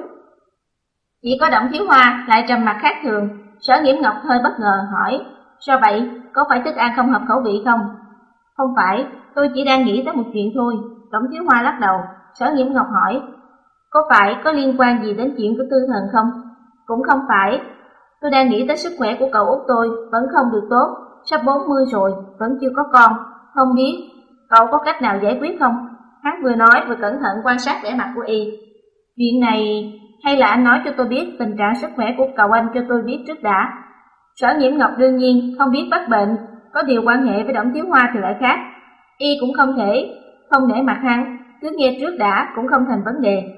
Chỉ có Đổng Thiếu Hoa lại trầm mặt khác thường. Sở Nghiễm Ngọc hơi bất ngờ hỏi, sao vậy, có phải thức ăn không hợp khẩu vị không? Không phải, tôi chỉ đang nghĩ tới một chuyện thôi. Đổng Thiếu Hoa lắc đầu. Sở Nghiễm Ngọc hỏi, có phải có liên quan gì đến chuyện của Tư Thần không? Cũng không phải, tôi đang nghĩ tới sức khỏe của cậu út tôi vẫn không được tốt, sắp bốn mươi rồi, vẫn chưa có con, không biết cậu có cách nào giải quyết không? Hắn vừa nói vừa cẩn thận quan sát vẻ mặt của Y. Chuyện này hay là anh nói cho tôi biết tình trạng sức khỏe của cậu anh cho tôi biết trước đã. Sở Nghiễm Ngọc đương nhiên không biết bắt bệnh, có điều quan hệ với Đổng Thiếu Hoa thì lại khác. Y cũng không thể không nể mặt hắn, cứ nghe trước đã cũng không thành vấn đề.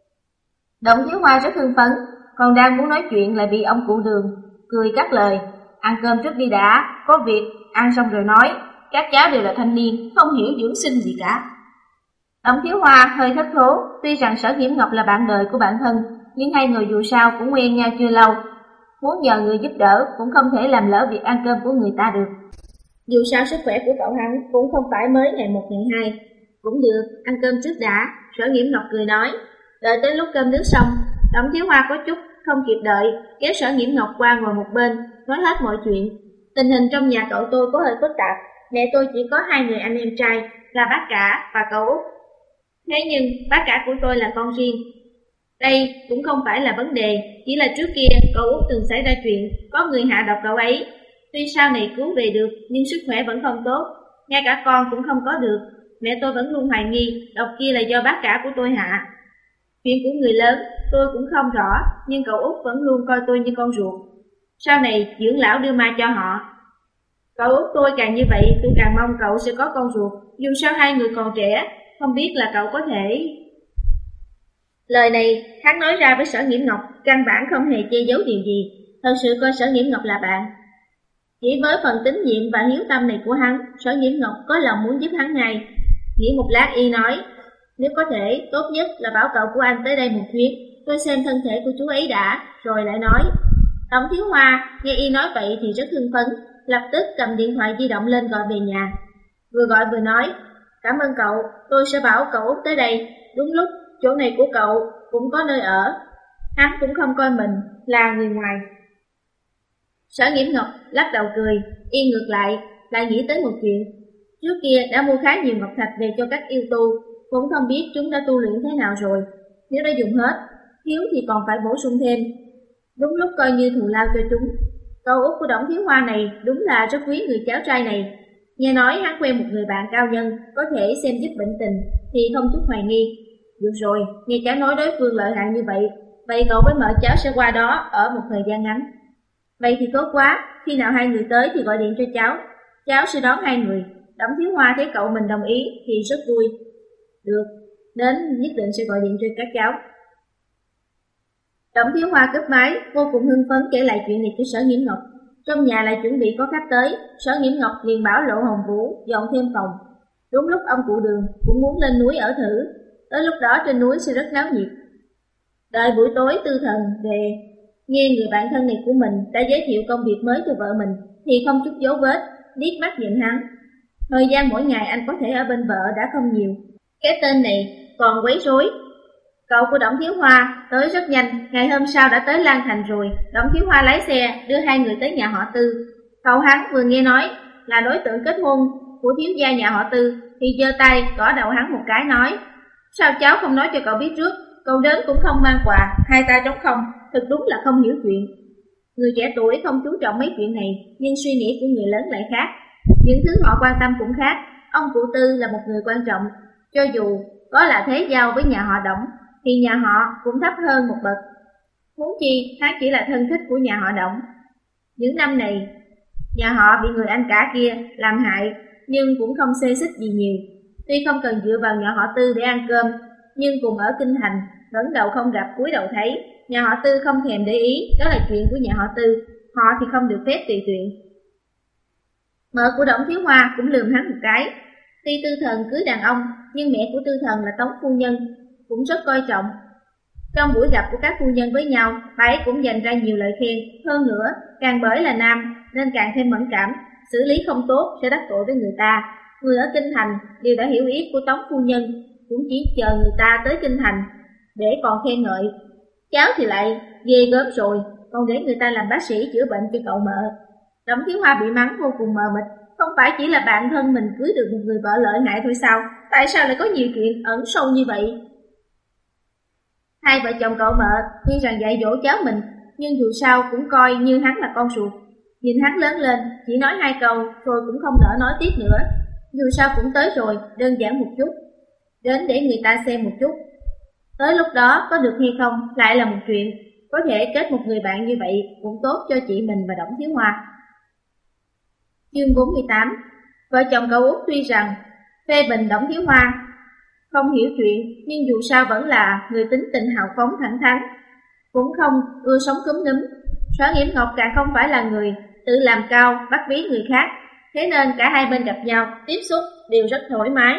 Đổng Thiếu Hoa rất hưng phấn, còn đang muốn nói chuyện lại bị ông cụ Đường cười cắt lời, ăn cơm trước đi đã, có việc ăn xong rồi nói, các cháu đều là thanh niên, không hiểu dưỡng sinh gì cả. Đổng Thiếu Hoa hơi thất thố, tuy rằng Sở Nghiễm Ngọc là bạn đời của bản thân, nhưng hai người dù sao cũng quen nhau chưa lâu, muốn nhờ người giúp đỡ cũng không thể làm lỡ việc ăn cơm của người ta được. Dù sao sức khỏe của cậu hắn cũng không phải mới ngày một ngày hai. Cũng được, ăn cơm trước đã, Sở Nghiễm Ngọc cười nói. Đợi tới lúc cơm nước xong, Đổng Thiếu Hoa có chút không kịp đợi, kéo Sở Nghiễm Ngọc qua ngồi một bên, nói hết mọi chuyện. Tình hình trong nhà cậu tôi có hơi phức tạp, mẹ tôi chỉ có hai người anh em trai, là bác cả và cậu út. Thế nhưng bác cả của tôi là con riêng. Đây cũng không phải là vấn đề, chỉ là trước kia cậu út từng xảy ra chuyện, có người hạ độc cậu ấy. Tuy sau này cứu về được, nhưng sức khỏe vẫn không tốt, ngay cả con cũng không có được. Mẹ tôi vẫn luôn hoài nghi độc kia là do bác cả của tôi hạ. Chuyện của người lớn tôi cũng không rõ, nhưng cậu út vẫn luôn coi tôi như con ruột. Sau này dưỡng lão đưa ma cho họ. Cậu út tôi càng như vậy, tôi càng mong cậu sẽ có con ruột. Dù sao hai người còn trẻ, không biết là cậu có thể... Lời này hắn nói ra với Sở Nghiễm Ngọc, căn bản không hề che giấu điều gì. Thật sự coi Sở Nghiễm Ngọc là bạn. Chỉ với phần tín nhiệm và hiếu tâm này của hắn, Sở Nghiễm Ngọc có lòng muốn giúp hắn ngay. Nghĩ một lát Y nói, nếu có thể, tốt nhất là bảo cậu của anh tới đây một chuyến, tôi xem thân thể của chú ấy đã, rồi lại nói. Đổng Thiếu Hoa nghe Y nói vậy thì rất hưng phấn, lập tức cầm điện thoại di động lên gọi về nhà. Vừa gọi vừa nói, cảm ơn cậu, tôi sẽ bảo cậu út tới đây. Đúng lúc, chỗ này của cậu cũng có nơi ở. Hắn cũng không coi mình là người ngoài. Sở Nghiễm Ngọc lắc đầu cười, Y ngược lại, lại nghĩ tới một chuyện. Trước kia đã mua khá nhiều ngọc thạch về cho các yêu tu, cũng không biết chúng đã tu luyện thế nào rồi. Nếu đã dùng hết, thiếu thì còn phải bổ sung thêm. Đúng lúc coi như thù lao cho chúng. Cậu út của Đổng Thiếu Hoa này đúng là rất quý người cháu trai này. Nghe nói hắn quen một người bạn cao nhân, có thể xem giúp bệnh tình, thì không chút hoài nghi. Được rồi, nghe cháu nói đối phương lợi hại như vậy, vậy cậu với mợ cháu sẽ qua đó ở một thời gian ngắn. Vậy thì tốt quá, khi nào hai người tới thì gọi điện cho cháu. Cháu sẽ đón hai người. Đổng Thiếu Hoa thấy cậu mình đồng ý thì rất vui. Được, đến nhất định sẽ gọi điện cho các cháu. Đổng Thiếu Hoa cúp máy, vô cùng hưng phấn kể lại chuyện này cho Sở Nghiễm Ngọc. Trong nhà lại chuẩn bị có khách tới, Sở Nghiễm Ngọc liền bảo Lộ Hồng Vũ dọn thêm phòng. Đúng lúc ông cụ Đường cũng muốn lên núi ở thử, tới lúc đó trên núi sẽ rất náo nhiệt. Đợi buổi tối Tư Thần về, nghe người bạn thân này của mình đã giới thiệu công việc mới cho vợ mình, thì không chút dấu vết, liếc mắt nhìn hắn. Thời gian mỗi ngày anh có thể ở bên vợ đã không nhiều, cái tên này còn quấy rối. Cậu của Đổng Thiếu Hoa tới rất nhanh, ngày hôm sau đã tới Lan Thành rồi. Đổng Thiếu Hoa lái xe đưa hai người tới nhà họ Tư. Cậu hắn vừa nghe nói là đối tượng kết hôn của thiếu gia nhà họ Tư thì giơ tay gõ đầu hắn một cái nói: sao cháu không nói cho cậu biết trước, cậu đến cũng không mang quà, hai tay trống không, thật đúng là không hiểu chuyện. Người trẻ tuổi không chú trọng mấy chuyện này, nhưng suy nghĩ của người lớn lại khác. Những thứ họ quan tâm cũng khác. Ông cụ Tư là một người quan trọng, cho dù có là thế giao với nhà họ Đổng thì nhà họ cũng thấp hơn một bậc. Huống chi hắn chỉ là thân thích của nhà họ Đổng. Những năm này nhà họ bị người anh cả kia làm hại, nhưng cũng không xê xích gì nhiều. Tuy không cần dựa vào nhà họ Tư để ăn cơm, nhưng cùng ở kinh thành, ngẩng đầu không gặp cúi đầu thấy, nhà họ Tư không thèm để ý, đó là chuyện của nhà họ Tư, họ thì không được phép tùy tiện. Mợ của Đổng Thiếu Hoa cũng lườm hắn một cái. Tuy Tư Thần cưới đàn ông, nhưng mẹ của Tư Thần là Tống phu nhân, cũng rất coi trọng. Trong buổi gặp của các phu nhân với nhau, bà ấy cũng dành ra nhiều lời khen. Hơn nữa, càng bởi là nam nên càng thêm mẫn cảm, xử lý không tốt sẽ đắc tội với người ta. Người ở kinh thành đều đã hiểu ý của Tống phu nhân, cũng chỉ chờ người ta tới kinh thành để còn khen ngợi. Cháu thì lại ghê gớm rồi, còn để người ta làm bác sĩ chữa bệnh cho cậu mợ. Đổng Thiếu Hoa bị mắng vô cùng mờ mịt. Không phải chỉ là bạn thân mình cưới được một người vợ lợi hại thôi sao? Tại sao lại có nhiều chuyện ẩn sâu như vậy? Hai vợ chồng cậu mợ tuy rằng dạy dỗ cháu mình, nhưng dù sao cũng coi như hắn là con ruột. Nhìn hắn lớn lên, chỉ nói hai câu rồi cũng không nỡ nói tiếp nữa. Dù sao cũng tới rồi, đơn giản một chút, đến để người ta xem một chút. Tới lúc đó có được hay không lại là một chuyện. Có thể kết một người bạn như vậy cũng tốt cho chị mình và Đổng Thiếu Hoa. Chương bốn mươi tám. Vợ chồng cậu Út tuy rằng phê bình Đổng Thiếu Hoa không hiểu chuyện, nhưng dù sao vẫn là người tính tình hào phóng thẳng thắn, cũng không ưa sống cúm núm. Sở Nghiễm Ngọc càng không phải là người tự làm cao bắt ví người khác, thế nên cả hai bên gặp nhau tiếp xúc đều rất thoải mái.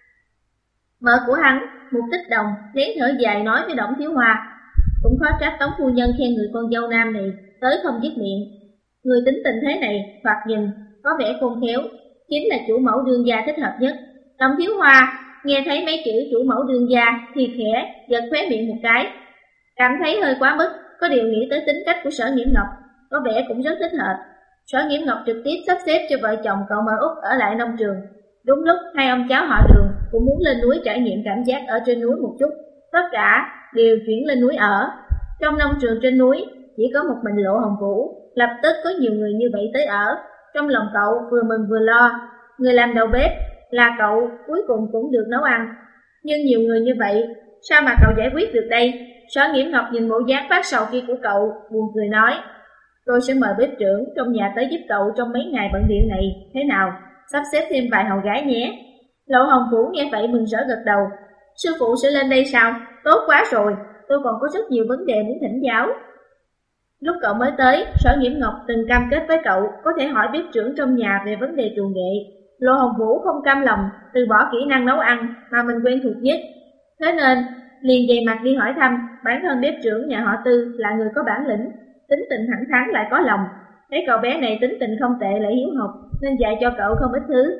Mợ của hắn Mục Tích Đồng nén thở dài nói với Đổng Thiếu Hoa: cũng khó trách Tống phu nhân khen người con dâu nam này tới không dứt miệng. Người tính tình thế này thoạt nhìn có vẻ khôn khéo, chính là chủ mẫu đương gia thích hợp nhất. Đổng Thiếu Hoa nghe thấy mấy chữ chủ mẫu đương gia thì khẽ giật khóe miệng một cái, cảm thấy hơi quá mức, có điều nghĩ tới tính cách của Sở Nghiễm Ngọc, có vẻ cũng rất thích hợp. Sở Nghiễm Ngọc trực tiếp sắp xếp cho vợ chồng cậu mợ Út ở lại nông trường. Đúng lúc hai ông cháu họ Đường cũng muốn lên núi trải nghiệm cảm giác ở trên núi một chút, tất cả đều chuyển lên núi ở. Trong nông trường trên núi chỉ có một mình Lộ Hồng Vũ, lập tức có nhiều người như vậy tới ở. Trong lòng cậu vừa mừng vừa lo, người làm đầu bếp là cậu cuối cùng cũng được nấu ăn. Nhưng nhiều người như vậy, sao mà cậu giải quyết được đây? Sở Nghiễm Ngọc nhìn bộ dáng phát sầu kia của cậu, buồn cười nói: tôi sẽ mời bếp trưởng trong nhà tới giúp cậu trong mấy ngày bận điệu này, thế nào? Sắp xếp thêm vài hầu gái nhé. Lộ Hồng Vũ nghe vậy mừng rỡ gật đầu. Sư phụ sẽ lên đây sao? Tốt quá rồi, tôi còn có rất nhiều vấn đề muốn thỉnh giáo. Lúc cậu mới tới, Sở Nghiễm Ngọc từng cam kết với cậu có thể hỏi bếp trưởng trong nhà về vấn đề trù nghệ. Lộ Hồng Vũ không cam lòng từ bỏ kỹ năng nấu ăn mà mình quen thuộc nhất, thế nên liền dày mặt đi hỏi thăm. Bản thân bếp trưởng nhà họ Tư là người có bản lĩnh, tính tình thẳng thắn lại có lòng. Thấy cậu bé này tính tình không tệ lại hiếu học, nên dạy cho cậu không ít thứ.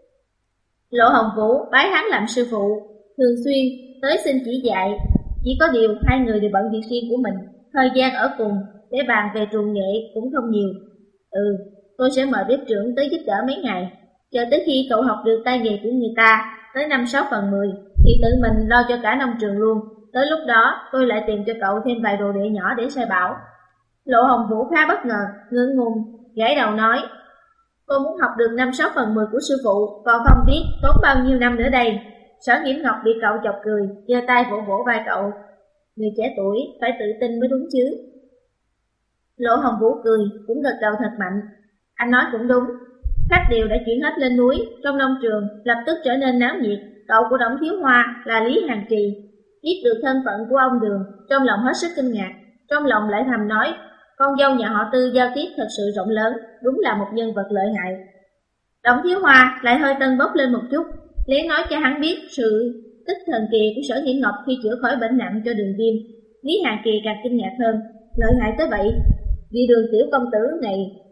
Lộ Hồng Vũ bái hắn làm sư phụ, thường xuyên tới xin chỉ dạy. Chỉ có điều hai người đều bận việc riêng của mình, thời gian ở cùng để bàn về trù nghệ cũng không nhiều. Ừ, tôi sẽ mời bếp trưởng tới giúp đỡ mấy ngày. Chờ tới khi cậu học được tay nghề của người ta tới năm sáu phần mười thì tự mình lo cho cả nông trường luôn. Tới lúc đó tôi lại tìm cho cậu thêm vài đồ đệ nhỏ để sai bảo. Lộ Hồng Vũ khá bất ngờ, ngượng ngùng, gãi đầu nói: tôi muốn học được năm sáu phần mười của sư phụ, còn không biết tốn bao nhiêu năm nữa đây. Sở Nghiễm Ngọc bị cậu chọc cười, giơ tay vỗ vỗ vai cậu: người trẻ tuổi phải tự tin mới đúng chứ. Lộ Hồng Vũ cười, cũng gật đầu thật mạnh. Anh nói cũng đúng. Khách đều đã chuyển hết lên núi, trong nông trường lập tức trở nên náo nhiệt. Cậu của Đổng Thiếu Hoa là Lý Hàng Trì biết được thân phận của ông Đường, trong lòng hết sức kinh ngạc, trong lòng lại thầm nói: con dâu nhà họ Tư giao tiếp thật sự rộng lớn, đúng là một nhân vật lợi hại. Đổng Thiếu Hoa lại hơi tân bốc lên một chút, lén nói cho hắn biết sự tích thần kỳ của Sở Nghiễm Ngọc khi chữa khỏi bệnh nặng cho Đường Viêm. Lý Hàng Kỳ càng kinh ngạc hơn, lợi hại tới vậy. Vì Đường tiểu công tử này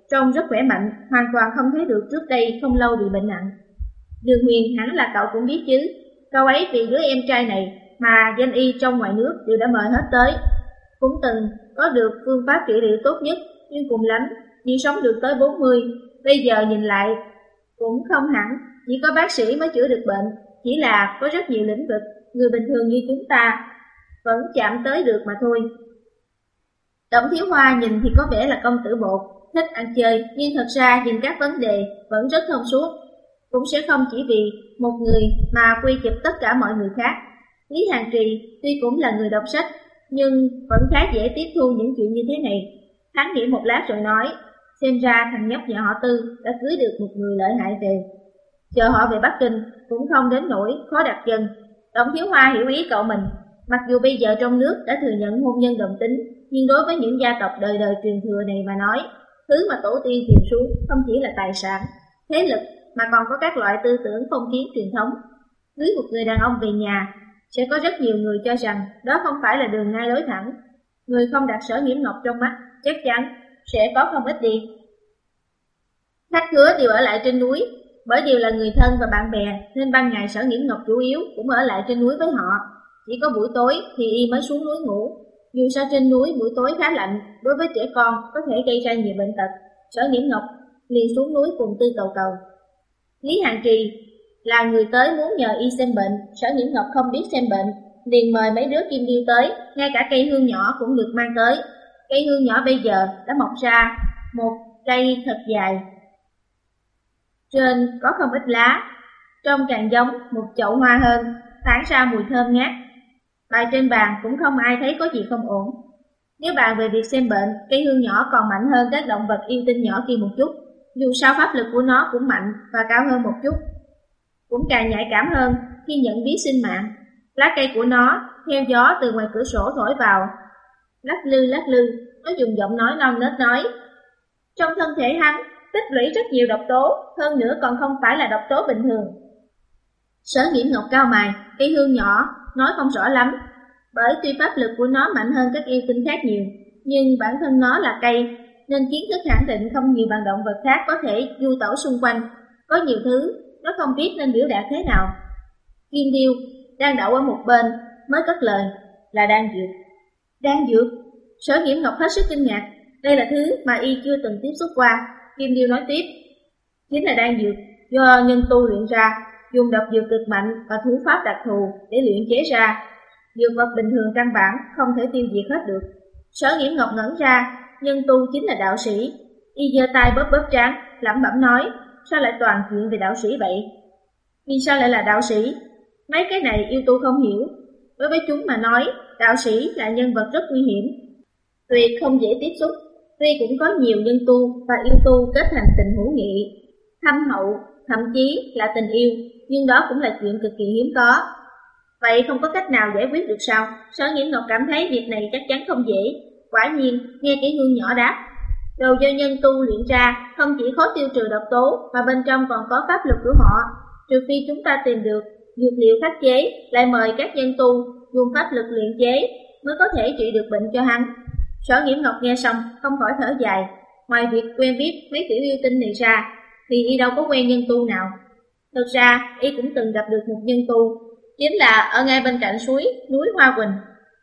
trông rất khỏe mạnh, hoàn toàn không thấy được trước đây không lâu bị bệnh nặng. Đường Huyền hẳn là cậu cũng biết chứ, cậu ấy vì đứa em trai này mà danh y trong ngoài nước đều đã mời hết tới. Cũng từng có được phương pháp trị liệu tốt nhất, nhưng cùng lắm chỉ sống được tới bốn mươi. Bây giờ nhìn lại cũng không hẳn, chỉ có bác sĩ mới chữa được bệnh, chỉ là có rất nhiều lĩnh vực người bình thường như chúng ta vẫn chạm tới được mà thôi. Đổng Thiếu Hoa nhìn thì có vẻ là công tử bột, thích ăn chơi, nhưng thật ra nhìn các vấn đề vẫn rất thông suốt. Cũng sẽ không chỉ vì một người mà quy chụp tất cả mọi người khác. Lý Hàn Trì tuy cũng là người đọc sách, nhưng vẫn khá dễ tiếp thu những chuyện như thế này. Hắn nghĩ một lát rồi nói, xem ra thằng nhóc nhà họ Tư đã cưới được một người lợi hại về. Chờ họ về Bắc Kinh cũng không đến nỗi khó đặt chân. Đổng Thiếu Hoa hiểu ý cậu mình. Mặc dù bây giờ trong nước đã thừa nhận hôn nhân đồng tính, nhưng đối với những gia tộc đời đời truyền thừa này mà nói, thứ mà tổ tiên truyền xuống không chỉ là tài sản, thế lực, mà còn có các loại tư tưởng phong kiến truyền thống. Cưới một người đàn ông về nhà, sẽ có rất nhiều người cho rằng đó không phải là đường ngay lối thẳng. Người không đặt Sở Nhiễm Ngọc trong mắt, chắc chắn sẽ có không ít đi. Khách khứa đều ở lại trên núi, bởi đều là người thân và bạn bè, nên ban ngày Sở Nhiễm Ngọc chủ yếu cũng ở lại trên núi với họ. Chỉ có buổi tối thì y mới xuống núi ngủ. Dù sao trên núi buổi tối khá lạnh, đối với trẻ con có thể gây ra nhiều bệnh tật. Sở Nhiễm Ngọc liền xuống núi cùng Tư Cầu Cầu. Lý Hàn Trì là người tới muốn nhờ y xem bệnh. Sở Nhiễm Ngọc không biết xem bệnh, liền mời mấy đứa kim điêu tới, ngay cả cây hương nhỏ cũng được mang tới. Cây hương nhỏ bây giờ đã mọc ra một cây thật dài, trên có không ít lá, trông càng giống một chậu hoa hơn, tản ra mùi thơm ngát. Bài trên bàn cũng không ai thấy có gì không ổn. Nếu bàn về việc xem bệnh, cây hương nhỏ còn mạnh hơn các động vật yêu tinh nhỏ kia một chút. Dù sao pháp lực của nó cũng mạnh và cao hơn một chút, cũng càng nhạy cảm hơn khi nhận biết sinh mạng. Lá cây của nó theo gió từ ngoài cửa sổ thổi vào, lắc lư lắc lư. Nó dùng giọng nói non nớt nói, trong thân thể hắn tích lũy rất nhiều độc tố, hơn nữa còn không phải là độc tố bình thường. Sở Nhiễm Ngọc cao mày, cây hương nhỏ nói không rõ lắm, bởi tuy pháp lực của nó mạnh hơn các yêu tinh khác nhiều, nhưng bản thân nó là cây, nên kiến thức khẳng định không nhiều bằng động vật khác có thể du tẩu xung quanh. Có nhiều thứ nó không biết nên biểu đạt thế nào. Kim điêu đang đậu ở một bên mới cất lời, là đan dược. Đan dược? Sở Nhiễm Ngọc hết sức kinh ngạc, đây là thứ mà y chưa từng tiếp xúc qua. Kim điêu nói tiếp, chính là đan dược do nhân tu luyện ra, dùng độc dược cực mạnh và thủ pháp đặc thù để luyện chế ra. Dược vật bình thường căn bản không thể tiêu diệt hết được. Sở Nhiễm Ngọc ngẩn ra, nhân tu chính là đạo sĩ. Y giơ tay bóp bóp trán, lẩm bẩm nói, sao lại toàn chuyện về đạo sĩ vậy? Vì sao lại là đạo sĩ? Mấy cái này yêu tu không hiểu. Đối với chúng mà nói, đạo sĩ là nhân vật rất nguy hiểm, tuyệt không dễ tiếp xúc. Tuy cũng có nhiều nhân tu và yêu tu kết thành tình hữu nghị, thâm hậu, thậm chí là tình yêu, nhưng đó cũng là chuyện cực kỳ hiếm có. Vậy không có cách nào giải quyết được sao? Sở Nhiễm Ngọc cảm thấy việc này chắc chắn không dễ. Quả nhiên, nghe Kỷ Hương nhỏ đáp, đồ do nhân tu luyện ra không chỉ khó tiêu trừ độc tố, mà bên trong còn có pháp lực của họ. Trừ phi chúng ta tìm được dược liệu khắc chế, lại mời các nhân tu dùng pháp lực luyện chế, mới có thể trị được bệnh cho hắn. Sở Nhiễm Ngọc nghe xong không khỏi thở dài. Ngoài việc quen biết mấy tiểu yêu tinh này ra, thì y đâu có quen nhân tu nào. Thực ra y cũng từng gặp được một nhân tu, chính là ở ngay bên cạnh suối núi Hoa Quỳnh.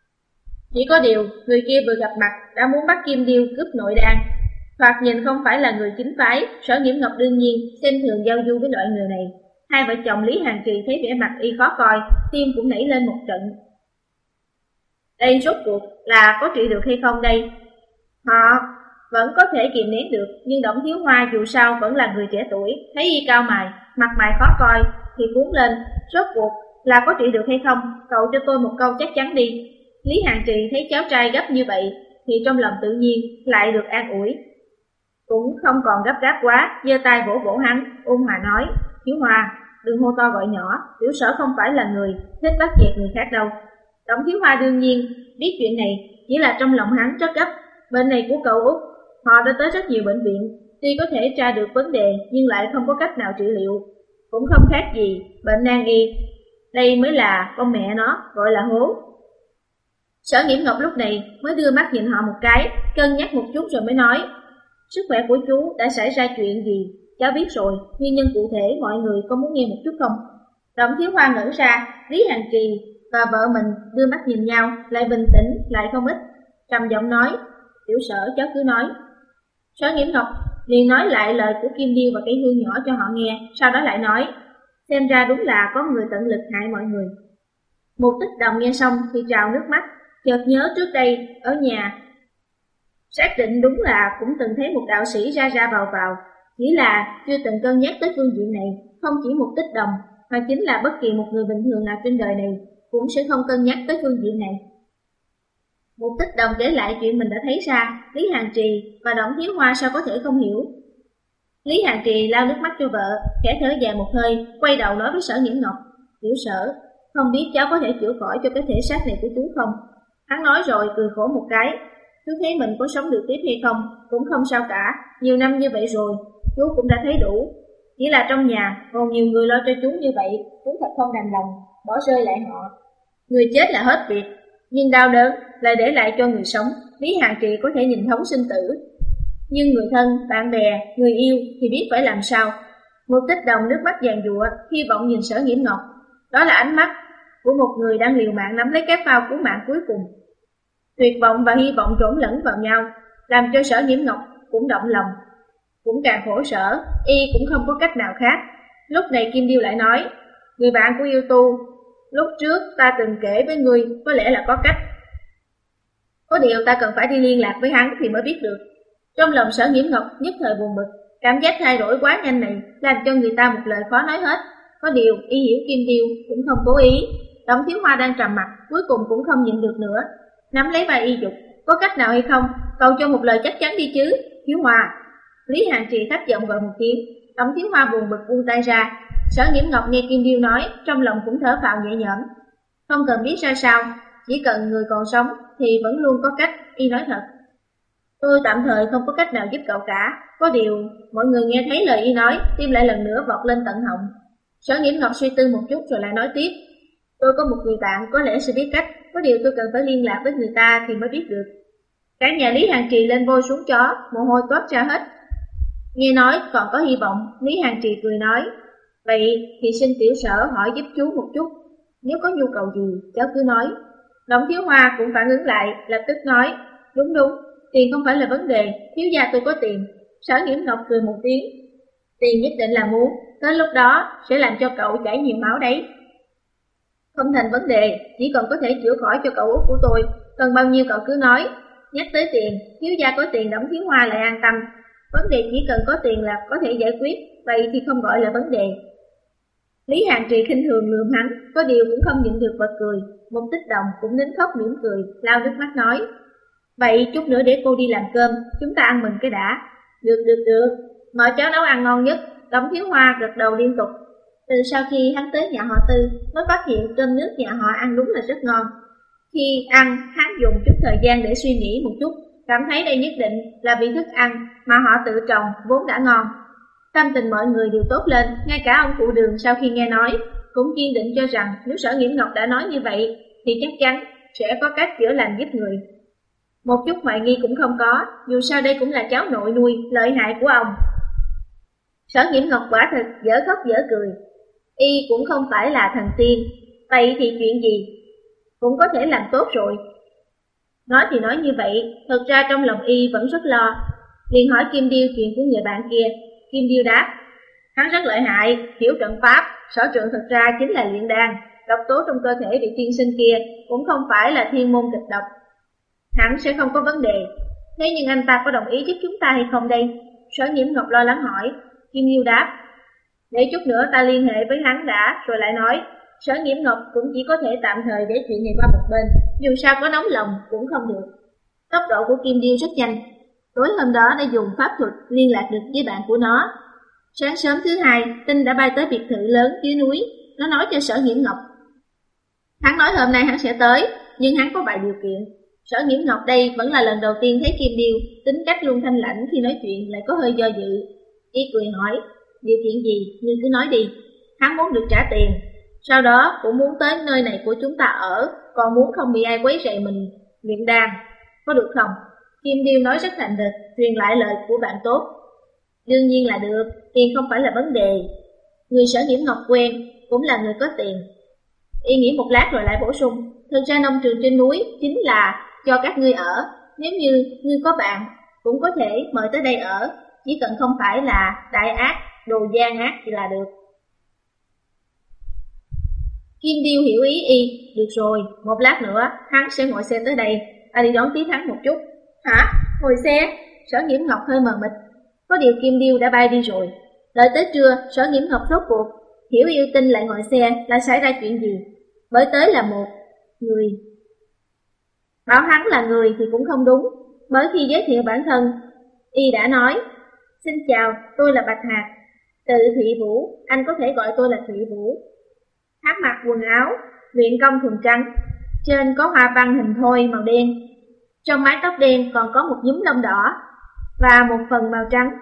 Chỉ có điều người kia vừa gặp mặt đã muốn bắt Kim Điêu cướp nội đan, thoạt nhìn không phải là người chính phái. Sở Nhiễm Ngọc đương nhiên xem thường giao du với loại người này. Hai vợ chồng Lý Hàn Trì thấy vẻ mặt y khó coi, tim cũng nảy lên một trận. Đây rốt cuộc là có trị được hay không đây? Họ vẫn có thể kìm nén được, nhưng Đổng Thiếu Hoa dù sao vẫn là người trẻ tuổi, thấy y cao mày, mặt mày khó coi thì cuốn lên, rốt cuộc là có trị được hay không? Cậu cho tôi một câu chắc chắn đi. Lý Hàn Trì thấy cháu trai gấp như vậy thì trong lòng tự nhiên lại được an ủi, cũng không còn gấp gáp quá, giơ tay vỗ vỗ hắn, ôn hòa nói, Thiếu Hoa, đừng hô to gọi nhỏ, tiểu sở không phải là người thích bắt dẹt người khác đâu. Đổng Thiếu Hoa đương nhiên biết chuyện này, chỉ là trong lòng hắn rất gấp. Bệnh này của cậu Út, họ đã tới rất nhiều bệnh viện, tuy có thể tra được vấn đề nhưng lại không có cách nào trị liệu, cũng không khác gì bệnh nan y. Đây mới là con mẹ nó gọi là hố. Sở Nhiễm Ngọc lúc này mới đưa mắt nhìn họ một cái, cân nhắc một chút rồi mới nói, Sức khỏe của chú đã xảy ra chuyện gì? Cháu biết rồi, nguyên nhân cụ thể mọi người có muốn nghe một chút không? Đổng Thiếu Hoa ngẩn ra, Lý Hàn Trì và vợ mình đưa mắt nhìn nhau, lại bình tĩnh, lại không ít. Trầm giọng nói, tiểu Sở cháu cứ nói. Sở Nghiễm Ngọc liền nói lại lời của Kim Điêu và Cây Hương nhỏ cho họ nghe, sau đó lại nói, xem ra đúng là có người tận lực hại mọi người. Một Tích Đồng nghe xong thì trào nước mắt, chợt nhớ trước đây ở nhà xác định đúng là cũng từng thấy một đạo sĩ ra ra vào vào, chỉ là chưa từng cân nhắc tới phương diện này. Không chỉ một Tích Đồng mà chính là bất kỳ một người bình thường nào trên đời này cũng sẽ không cân nhắc tới phương diện này. Một Tích Đồng kể lại chuyện mình đã thấy ra, Lý Hàn Trì và Đổng Thiếu Hoa sao có thể không hiểu. Lý Hàn Trì lau nước mắt cho vợ, khẽ thở dài một hơi, quay đầu nói với Sở Nghiễm Ngọc, tiểu Sở, không biết cháu có thể chữa khỏi cho cái thể xác này của chú không? Hắn nói rồi cười khổ một cái, chú thấy mình có sống được tiếp hay không, cũng không sao cả, nhiều năm như vậy rồi, chú cũng đã thấy đủ. Chỉ là trong nhà còn nhiều người lo cho chú như vậy, chú thật không đành lòng, bỏ rơi lại họ. Người chết là hết việc, nhưng đau đớn lại để lại cho người sống. Lý Hàn Trì có thể nhìn thấu sinh tử, nhưng người thân, bạn bè, người yêu thì biết phải làm sao. Một Tích Đồng nước mắt giàn giụa, hy vọng nhìn Sở Nghiễm Ngọc. Đó là ánh mắt của một người đang liều mạng nắm lấy cái phao cứu mạng cuối cùng. Tuyệt vọng và hy vọng trộn lẫn vào nhau, làm cho Sở Nghiễm Ngọc cũng động lòng, cũng càng khổ sở, y cũng không có cách nào khác. Lúc này Kim Điêu lại nói, người bạn của yêu tu, lúc trước ta từng kể với ngươi, có lẽ là có cách. Có điều ta cần phải đi liên lạc với hắn thì mới biết được. Trong lòng Sở Nghiễm Ngọc nhất thời buồn bực, cảm giác thay đổi quá nhanh này làm cho người ta một lời khó nói hết. Có điều y hiểu Kim Điêu cũng không cố ý. Đổng Thiếu Hoa đang trầm mặt, cuối cùng cũng không nhịn được nữa, nắm lấy vai y dục, có cách nào hay không, cầu cho một lời chắc chắn đi chứ, Thiếu Hoa. Lý Hàn Trì thấp giọng gọi một tiếng, Đổng Thiếu Hoa buồn bực buông tay ra. Sở Nghiễm Ngọc nghe Kim Điêu nói, trong lòng cũng thở phào nhẹ nhõm. Không cần biết ra sao, chỉ cần người còn sống thì vẫn luôn có cách, y nói thật. Tôi tạm thời không có cách nào giúp cậu cả, có điều mọi người nghe thấy lời y nói, tim lại lần nữa vọt lên tận họng. Sở Nghiễm Ngọc suy tư một chút rồi lại nói tiếp, tôi có một người bạn có lẽ sẽ biết cách, có điều tôi cần phải liên lạc với người ta thì mới biết được. Cả nhà Lý Hàn Trì lên voi xuống chó, mồ hôi toát ra hết. Nghe nói còn có hy vọng, Lý Hàn Trì cười nói, vậy thì xin tiểu Sở hỏi giúp chú một chút, nếu có nhu cầu gì cháu cứ nói. Đổng Thiếu Hoa cũng phản ứng lại, lập tức nói, đúng đúng, tiền không phải là vấn đề, thiếu gia tôi có tiền. Sở Nghiễm Ngọc cười một tiếng, tiền nhất định là muốn, tới lúc đó sẽ làm cho cậu chảy nhiều máu đấy. Không thành vấn đề, chỉ cần có thể chữa khỏi cho cậu út của tôi, cần bao nhiêu cậu cứ nói. Nhắc tới tiền, thiếu gia có tiền Đổng Thiếu Hoa lại an tâm. Vấn đề chỉ cần có tiền là có thể giải quyết, vậy thì không gọi là vấn đề. Lý Hàn Trì khinh thường lườm hắn, có điều cũng không nhịn được bật cười. Một Tích Đồng cũng nín khóc mỉm cười, lau nước mắt nói, vậy chút nữa để cô đi làm cơm, chúng ta ăn mừng cái đã. Được được được, mọi cháu nấu ăn ngon nhất. Đổng Thiếu Hoa gật đầu liên tục. Từ sau khi hắn tới nhà họ Tư, mới phát hiện cơm nước nhà họ ăn đúng là rất ngon. Khi ăn, hắn dùng chút thời gian để suy nghĩ một chút, cảm thấy đây nhất định là vì thức ăn mà họ tự trồng vốn đã ngon. Tâm tình mọi người đều tốt lên, ngay cả ông cụ Đường sau khi nghe nói cũng kiên định cho rằng nếu Sở Nghiễm Ngọc đã nói như vậy thì chắc chắn sẽ có cách chữa lành giúp người. Một chút hoài nghi cũng không có, dù sao đây cũng là cháu nội nuôi lợi hại của ông. Sở Nghiễm Ngọc quả thực dở khóc dở cười, y cũng không phải là thần tiên, vậy thì chuyện gì cũng có thể làm tốt rồi. Nói thì nói như vậy, thật ra trong lòng y vẫn rất lo. Liền hỏi Kim Điêu chuyện của người bạn kia. Kim Điêu đáp, hắn rất lợi hại, hiểu trận pháp, sở trường thật ra chính là luyện đan. Độc tố trong cơ thể vị tiên sinh kia cũng không phải là thiên môn kịch độc, hẳn sẽ không có vấn đề. Thế nhưng anh ta có đồng ý giúp chúng ta hay không đây? Sở Nghiễm Ngọc lo lắng hỏi. Kim Điêu đáp, để chút nữa ta liên hệ với hắn đã rồi lại nói. Sở Nghiễm Ngọc cũng chỉ có thể tạm thời để chuyện này qua một bên, dù sao có nóng lòng cũng không được. Tốc độ của Kim Điêu rất nhanh, tối hôm đó đã dùng pháp thuật liên lạc được với bạn của nó. Sáng sớm thứ hai, tin đã bay tới biệt thự lớn dưới núi, nó nói cho Sở Nghiễm Ngọc. Hắn nói hôm nay hắn sẽ tới, nhưng hắn có vài điều kiện. Sở Nghiễm Ngọc đây vẫn là lần đầu tiên thấy Kim Điêu, tính cách luôn thanh lãnh khi nói chuyện lại có hơi do dự. Y cười hỏi, điều kiện gì, ngươi cứ nói đi. Hắn muốn được trả tiền, sau đó cũng muốn tới nơi này của chúng ta ở, còn muốn không bị ai quấy rầy mình luyện đan, có được không? Kim Điêu nói rất thành thực, truyền lại lời của bạn tốt. Đương nhiên là được, tiền không phải là vấn đề. Người Sở Nhiễm Ngọc quen, cũng là người có tiền. Y nghĩ một lát rồi lại bổ sung, thực ra nông trường trên núi chính là cho các ngươi ở. Nếu như ngươi có bạn, cũng có thể mời tới đây ở, chỉ cần không phải là đại ác, đồ gian ác thì là được. Kim Điêu hiểu ý y, được rồi, một lát nữa hắn sẽ ngồi xe tới đây, ta đi đón tiếp hắn một chút. Hả? Ngồi xe? Sở Nhiễm Ngọc hơi mờ mịt. Có điều Kim Điêu đã bay đi rồi. Đợi tới trưa, Sở Nhiễm Ngọc rốt cuộc hiểu yêu tinh lại ngồi xe, là xảy ra chuyện gì? Bởi tới là một người. Bảo hắn là người thì cũng không đúng, bởi khi giới thiệu bản thân, y đã nói, xin chào, tôi là Bạch Hạc, từ Thụy Vũ, anh có thể gọi tôi là Thụy Vũ. Hắn mặc quần áo, luyện công thuần trắng, trên có hoa văn hình thoi màu đen, trong mái tóc đen còn có một nhúm lông đỏ và một phần màu trắng.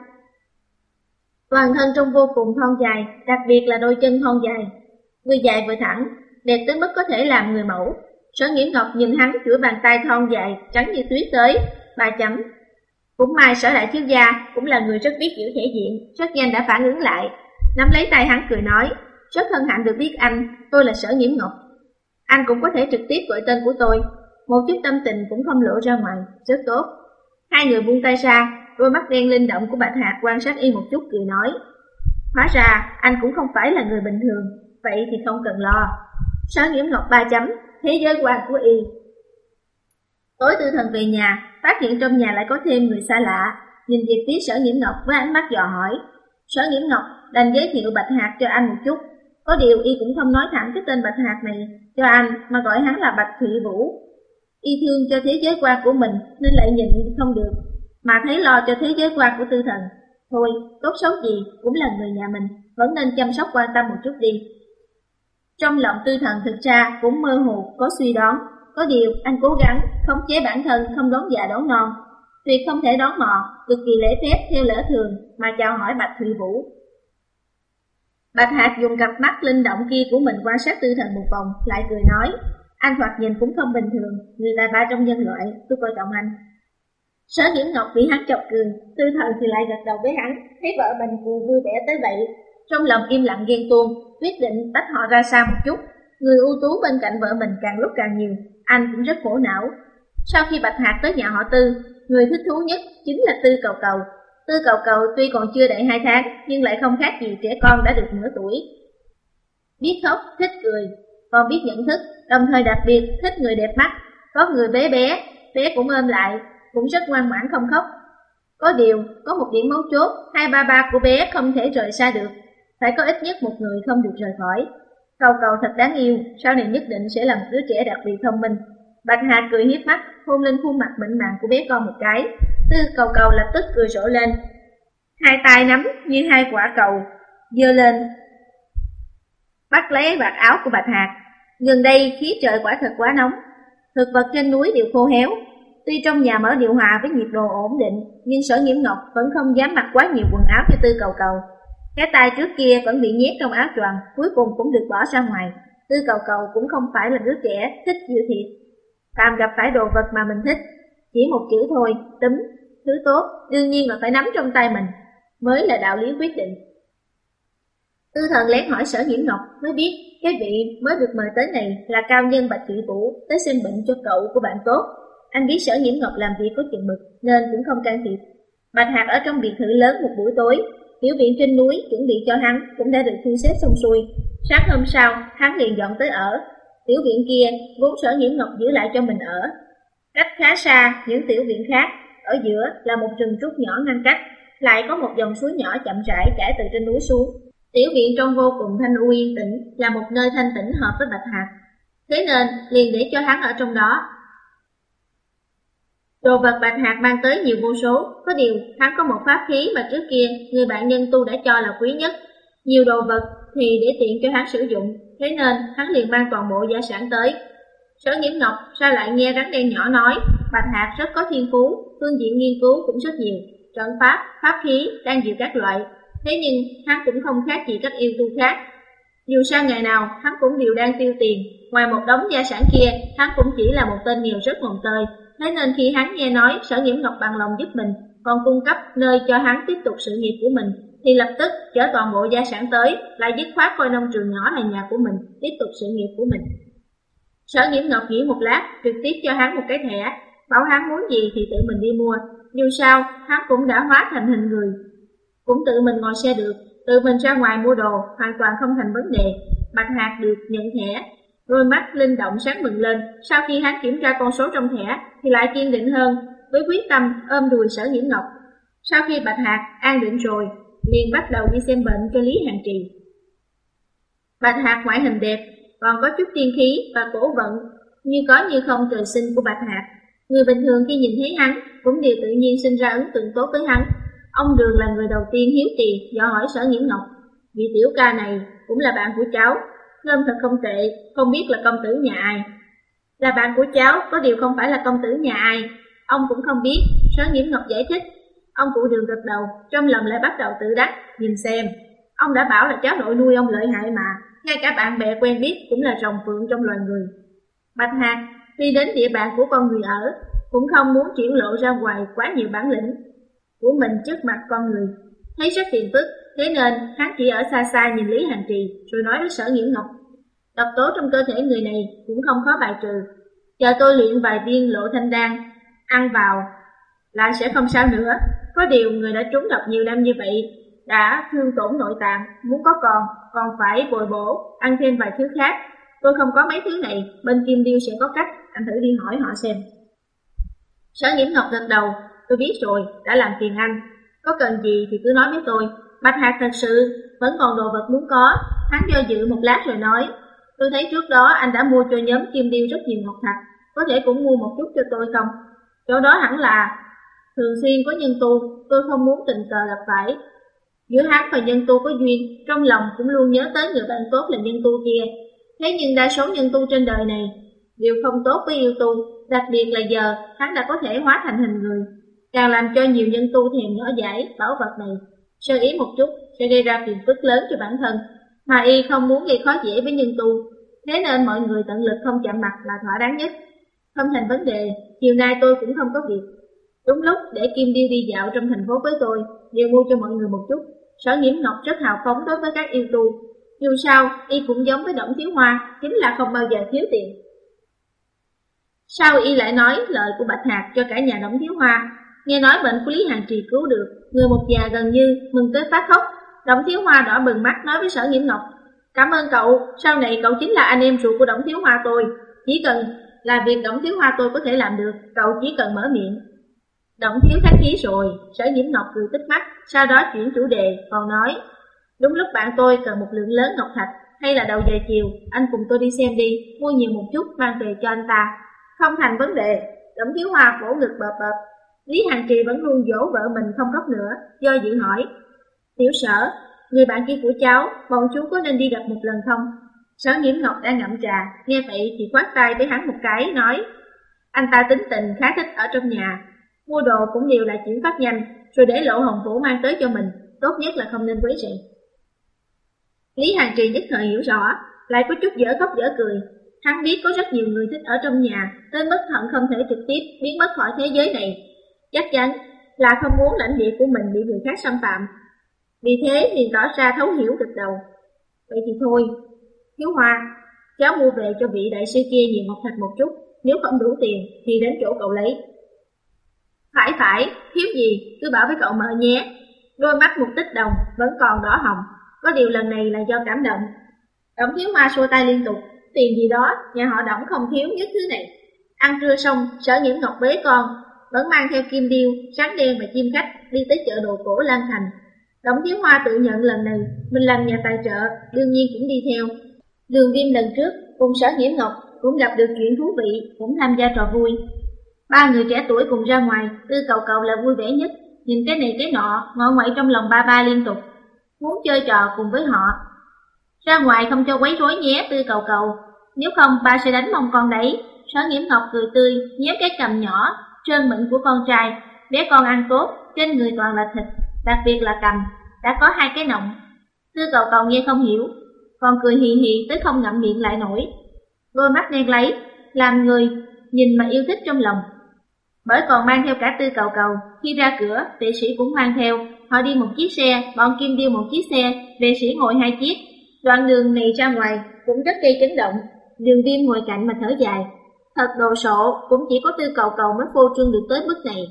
Toàn thân trông vô cùng thon dài, đặc biệt là đôi chân thon dài, vừa dài vừa thẳng, đẹp tới mức có thể làm người mẫu. Sở Nhiễm Ngọc nhìn hắn chuỗi bàn tay thon dài, trắng như tuyết tới, ba chấm. Cũng may Sở đại thiếu gia cũng là người rất biết giữ thể diện, rất nhanh đã phản ứng lại, nắm lấy tay hắn cười nói, rất hân hạnh được biết anh, tôi là Sở Nhiễm Ngọc. Anh cũng có thể trực tiếp gọi tên của tôi, một chút tâm tình cũng không lộ ra ngoài, rất tốt. Hai người buông tay ra, đôi mắt đen linh động của Bạch Hạc quan sát y một chút cười nói, hóa ra anh cũng không phải là người bình thường, vậy thì không cần lo. Sở Nhiễm Ngọc ba chấm, thế giới quan của y. Tối Tư Thần về nhà, phát hiện trong nhà lại có thêm người xa lạ, nhìn về phía Sở Nhiễm Ngọc với ánh mắt dò hỏi. Sở Nhiễm Ngọc đành giới thiệu Bạch Hạc cho anh một chút, có điều y cũng không nói thẳng cái tên Bạch Hạc này cho anh mà gọi hắn là Bạch Thụy Vũ. Y thương cho thế giới quan của mình nên lại nhìn không được, mà thấy lo cho thế giới quan của Tư Thần. Thôi, tốt xấu gì cũng là người nhà mình, vẫn nên chăm sóc quan tâm một chút đi. Trong lòng Tư Thần thực ra cũng mơ hồ có suy đoán, có điều anh cố gắng khống chế bản thân không đón già đón non, tuyệt không thể đón mò, cực kỳ lễ phép theo lẽ thường mà chào hỏi Bạch Thụy Vũ. Bạch Hạc dùng cặp mắt linh động kia của mình quan sát Tư Thần một vòng, lại cười nói, anh thoạt nhìn cũng không bình thường, người tài ba trong nhân loại, tôi coi trọng anh. Sở Nhiễm Ngọc bị hắn chọc cười, Tư Thần thì lại gật đầu với hắn, thấy vợ mình cười vui vẻ tới vậy, trong lòng im lặng ghen tuông, quyết định tách họ ra xa một chút. Người ưu tú bên cạnh vợ mình càng lúc càng nhiều, anh cũng rất khổ não. Sau khi Bạch Hạc tới nhà họ Tư, người thích thú nhất chính là Tư Cầu Cầu. Tư Cầu Cầu tuy còn chưa đầy hai tháng, nhưng lại không khác gì trẻ con đã được nửa tuổi. Biết khóc, thích cười, còn biết nhận thức, đồng thời đặc biệt thích người đẹp mắt. Có người bé bé, bé cũng ôm lại, cũng rất ngoan ngoãn không khóc. Có điều, có một điểm mấu chốt, hai ba ba của bé không thể rời xa được, phải có ít nhất một người không được rời khỏi. Cầu Cầu thật đáng yêu, sau này nhất định sẽ là một đứa trẻ đặc biệt thông minh. Bạch Hạc cười hiếp mắt, hôn lên khuôn mặt mịn màng của bé con một cái. Tư Cầu Cầu lập tức cười rộ lên, hai tay nắm như hai quả cầu, giơ lên, bắt lấy vạt áo của Bạch Hạc. Gần đây khí trời quả thật quá nóng, thực vật trên núi đều khô héo. Tuy trong nhà mở điều hòa với nhiệt độ ổn định, nhưng Sở Nhiễm Ngọc vẫn không dám mặc quá nhiều quần áo cho Tư Cầu Cầu. Cái tay trước kia vẫn bị nhét trong áo choàng, cuối cùng cũng được bỏ ra ngoài. Tư Cầu Cầu cũng không phải là đứa trẻ thích chịu thiệt, phàm gặp phải đồ vật mà mình thích, chỉ một chữ thôi, túm. Thứ tốt đương nhiên là phải nắm trong tay mình, mới là đạo lý quyết định. Tư Thần lén hỏi Sở Nhiễm Ngọc mới biết cái vị mới được mời tới này là cao nhân Bạch Thụy Vũ tới xem bệnh cho cậu của bạn tốt. Anh biết Sở Nhiễm Ngọc làm việc có chừng mực nên cũng không can thiệp. Bạch Hạc ở trong biệt thự lớn một buổi tối, tiểu viện trên núi chuẩn bị cho hắn cũng đã được thu xếp xong xuôi. Sáng hôm sau, hắn liền dọn tới ở. Tiểu viện kia vốn Sở Nhiễm Ngọc giữ lại cho mình ở, cách khá xa những tiểu viện khác. Ở giữa là một rừng trúc nhỏ ngăn cách, lại có một dòng suối nhỏ chậm rãi chảy từ trên núi xuống. Tiểu viện trong vô cùng thanh u yên tĩnh, là một nơi thanh tĩnh hợp với Bạch Hạc, thế nên liền để cho hắn ở trong đó. Đồ vật Bạch Hạc mang tới nhiều vô số, có điều hắn có một pháp khí mà trước kia người bạn nhân tu đã cho là quý nhất. Nhiều đồ vật thì để tiện cho hắn sử dụng, thế nên hắn liền mang toàn bộ gia sản tới. Sở Nhiễm Ngọc sao lại nghe rắn đen nhỏ nói Bạch Hạc rất có thiên phú, phương diện nghiên cứu cũng rất nhiều, trận pháp, pháp khí, đan dược các loại. Thế nhưng hắn cũng không khác gì các yêu tu khác. Dù sao ngày nào hắn cũng đều đang tiêu tiền, ngoài một đống gia sản kia, hắn cũng chỉ là một tên nghèo rất mồng tơi, Thế nên khi hắn nghe nói Sở Nghiễm Ngọc bằng lòng giúp mình, còn cung cấp nơi cho hắn tiếp tục sự nghiệp của mình, thì lập tức chở toàn bộ gia sản tới, lại dứt khoát coi nông trường nhỏ là nhà của mình, tiếp tục sự nghiệp của mình. Sở Nghiễm Ngọc nghĩ một lát, trực tiếp cho hắn một cái thẻ, bảo hắn muốn gì thì tự mình đi mua. Dù sao, hắn cũng đã hóa thành hình người, cũng tự mình ngồi xe được, tự mình ra ngoài mua đồ, hoàn toàn không thành vấn đề. Bạch Hạc được nhận thẻ, đôi mắt linh động sáng bừng lên. Sau khi hắn kiểm tra con số trong thẻ, thì lại kiên định hơn, với quyết tâm ôm đùi Sở Nghiễm Ngọc. Sau khi Bạch Hạc an định rồi, liền bắt đầu đi xem bệnh cho Lý Hàng Trì. Bạch Hạc ngoại hình đẹp, còn có chút tiên khí và cổ vận như có như không trời sinh của Bạch Hạc. Người bình thường khi nhìn thấy hắn cũng đều tự nhiên sinh ra ấn tượng tốt với hắn. Ông Đường là người đầu tiên hiếu kỳ dò hỏi Sở Nghiễm Ngọc, vị tiểu ca này cũng là bạn của cháu, ngâm thật không tệ, không biết là công tử nhà ai. Là bạn của cháu, có điều không phải là công tử nhà ai, ông cũng không biết. Sở Nghiễm Ngọc giải thích. Ông cụ Đường gật đầu, trong lòng lại bắt đầu tự đắc, nhìn xem, ông đã bảo là cháu nội nuôi ông lợi hại mà, ngay cả bạn bè quen biết cũng là rồng phượng trong loài người. Bạch Hạc đi đến địa bàn của con người ở, cũng không muốn triển lộ ra ngoài quá nhiều bản lĩnh của mình trước mặt con người, thấy rất phiền phức, thế nên hắn chỉ ở xa xa nhìn Lý Hàng Trì, rồi nói với Sở Nghiễm Ngọc, độc tố trong cơ thể người này cũng không khó bài trừ, chờ tôi luyện vài viên lộ thanh đan, ăn vào lại sẽ không sao nữa. Có điều người đã trúng độc nhiều năm như vậy, đã thương tổn nội tạng, muốn có còn, còn phải bồi bổ, ăn thêm vài thứ khác. Tôi không có mấy thứ này, bên Kim Điêu sẽ có cách, anh thử đi hỏi họ xem. Sở Nghiễm Ngọc gật đầu, tôi biết rồi, đã làm phiền anh, có cần gì thì cứ nói với tôi. Bạch Hạc thật sự vẫn còn đồ vật muốn có, hắn do dự một lát rồi nói, tôi thấy trước đó anh đã mua cho nhóm Kim Điêu rất nhiều ngọc thạch, có thể cũng mua một chút cho tôi không? Chỗ đó hẳn là thường xuyên có nhân tu, tôi không muốn tình cờ gặp phải. Giữa hắn và nhân tu có duyên, trong lòng cũng luôn nhớ tới người bạn tốt là nhân tu kia. Thế nhưng đa số nhân tu trên đời này đều không tốt với yêu tu, đặc biệt là giờ hắn đã có thể hóa thành hình người, càng làm cho nhiều nhân tu thèm nhỏ dãi bảo vật này. Sơ ý một chút sẽ gây ra phiền phức lớn cho bản thân, mà y không muốn gây khó dễ với nhân tu, thế nên mọi người tận lực không chạm mặt là thỏa đáng nhất. Không thành vấn đề, chiều nay tôi cũng không có việc. Đúng lúc để Kim Điêu đi dạo trong thành phố với tôi, đều mua cho mọi người một chút. Sở Nghiễm Ngọc rất hào phóng đối với các yêu tu, dù sao y cũng giống với Đổng Thiếu Hoa, chính là không bao giờ thiếu tiền. Sau y lại nói lời của Bạch Hạc cho cả nhà Đổng Thiếu Hoa, nghe nói bệnh của Lý Hàng Trì cứu được, người một già gần như mừng tới phát khóc. Đổng Thiếu Hoa đỏ bừng mắt nói với Sở Nghiễm Ngọc, cảm ơn cậu, sau này cậu chính là anh em ruột của Đổng Thiếu Hoa tôi, chỉ cần là việc Đổng Thiếu Hoa tôi có thể làm được, cậu chỉ cần mở miệng. Đổng Thiếu khách khí rồi, Sở Nghiễm Ngọc cười tích mắt, sau đó chuyển chủ đề, còn nói, đúng lúc bạn tôi cần một lượng lớn ngọc thạch, hay là đầu giờ chiều, anh cùng tôi đi xem đi, mua nhiều một chút mang về cho anh ta. Không thành vấn đề. Đổng Thiếu Hoa vỗ ngực bợp bợp. Lý Hàng Trì vẫn luôn dỗ vợ mình không khóc nữa, do dự hỏi, Tiểu Sở, người bạn kia của cháu, bọn chú có nên đi gặp một lần không? Sở Nghiễm Ngọc đang ngậm trà, nghe vậy thì khoát tay với hắn một cái, nói, anh ta tính tình khá thích ở trong nhà, mua đồ cũng đều là chuyển phát nhanh, rồi để Lộ Hồng Vũ mang tới cho mình, tốt nhất là không nên quấy rầy. Lý Hàng Trì nhất thời hiểu rõ, lại có chút dở khóc dở cười. Hắn biết có rất nhiều người thích ở trong nhà, tới mức hận không thể trực tiếp biến mất khỏi thế giới này. Chắc chắn là không muốn lãnh địa của mình bị người khác xâm phạm. Vì thế liền tỏ ra thấu hiểu gật đầu. Vậy thì thôi, Thiếu Hoa, cháu mua về cho vị đại sư kia nhiều ngọc thạch một chút, nếu không đủ tiền thì đến chỗ cậu lấy. Phải phải, thiếu gì, cứ bảo với cậu mợ nhé. Đôi mắt một tích đồng vẫn còn đỏ hồng, có điều lần này là do cảm động. Đổng Thiếu Hoa xua tay liên tục, tiền gì đó, nhà họ Đổng không thiếu nhất thứ này. Ăn trưa xong, Sở Nghiễm Ngọc bế con, vẫn mang theo Kim Điêu, Sáng Đen và chim khách đi tới chợ đồ cổ Lan Thành. Đổng Thiếu Hoa tự nhận lần này mình làm nhà tài trợ, đương nhiên cũng đi theo. Đường Viêm lần trước cùng Sở Nghiễm Ngọc cũng gặp được chuyện thú vị, cũng tham gia trò vui. Ba người trẻ tuổi cùng ra ngoài, Tư Cầu Cầu là vui vẻ nhất, nhìn cái này cái nọ, ngọ ngoại trong lòng ba ba liên tục, muốn chơi trò cùng với họ. Ra ngoài không cho quấy rối nhé Tư Cầu Cầu, nếu không ba sẽ đánh mông con đấy. Sở Nghiễm Ngọc cười tươi, nhéo cái cằm nhỏ trơn mịn của con trai, bé con ăn tốt, trên người toàn là thịt, đặc biệt là cằm, đã có hai cái nọng. Tư Cầu Cầu nghe không hiểu, còn cười hì hì tới không ngậm miệng lại nổi, đôi mắt đen lấy, làm người nhìn mà yêu thích trong lòng. bởi còn mang theo cả Tư Cầu Cầu. Khi ra cửa, vệ sĩ cũng mang theo. Họ đi một chiếc xe, bọn Kim Điêu một chiếc xe, vệ sĩ ngồi hai chiếc. Đoạn đường này ra ngoài cũng rất gây chấn động. Đường Viêm ngồi cạnh mà thở dài. Thật đồ sộ, cũng chỉ có Tư Cầu Cầu mới phô trương được tới mức này.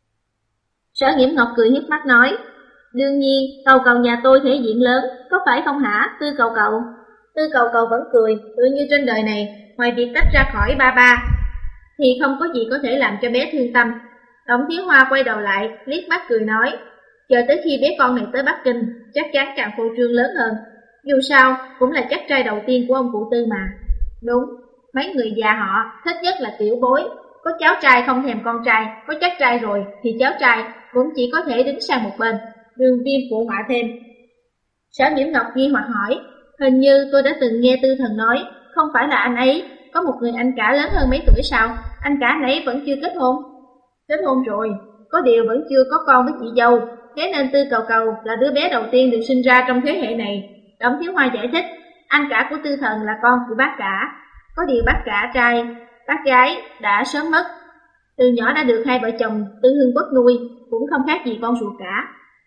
Sở Nghiễm Ngọc cười hiếp mắt nói, đương nhiên, Cầu Cầu nhà tôi thể diện lớn, có phải không hả, Tư Cầu Cầu? Tư Cầu Cầu vẫn cười, tự như trên đời này, ngoài việc tách ra khỏi ba ba, thì không có gì có thể làm cho bé thương tâm. Đổng Thiếu Hoa quay đầu lại, liếc mắt cười nói, chờ tới khi bé con này tới Bắc Kinh, chắc chắn càng phô trương lớn hơn. Dù sao, cũng là chắc trai đầu tiên của ông cụ Tư mà. Đúng, mấy người già họ thích nhất là tiểu bối. Có cháu trai không thèm con trai, có chắc trai rồi thì cháu trai cũng chỉ có thể đứng sang một bên. Đường Viêm phụ họa thêm. Sở Nghiễm Ngọc nghi hoặc hỏi, hình như tôi đã từng nghe Tư Thần nói, không phải là anh ấy có một người anh cả lớn hơn mấy tuổi sao? Anh cả anh ấy vẫn chưa kết hôn. Kết hôn rồi, có điều vẫn chưa có con với chị dâu, thế nên Tư Cầu Cầu là đứa bé đầu tiên được sinh ra trong thế hệ này. Đổng Thiếu Hoa giải thích, anh cả của Tư Thần là con của bác cả, có điều bác cả trai, bác gái đã sớm mất. Từ nhỏ đã được hai vợ chồng Tư Hưng Quốc nuôi, cũng không khác gì con ruột cả.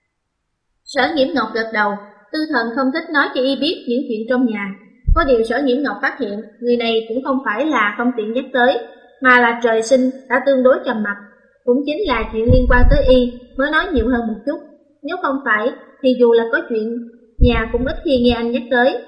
Sở Nghiễm Ngọc gật đầu, Tư Thần không thích nói cho y biết những chuyện trong nhà. Có điều Sở Nghiễm Ngọc phát hiện, người này cũng không phải là không tiện nhắc tới, mà là trời sinh đã tương đối trầm mặc. Cũng chính là chuyện liên quan tới y mới nói nhiều hơn một chút. Nếu không phải, thì dù là có chuyện nhà cũng ít khi nghe anh nhắc tới.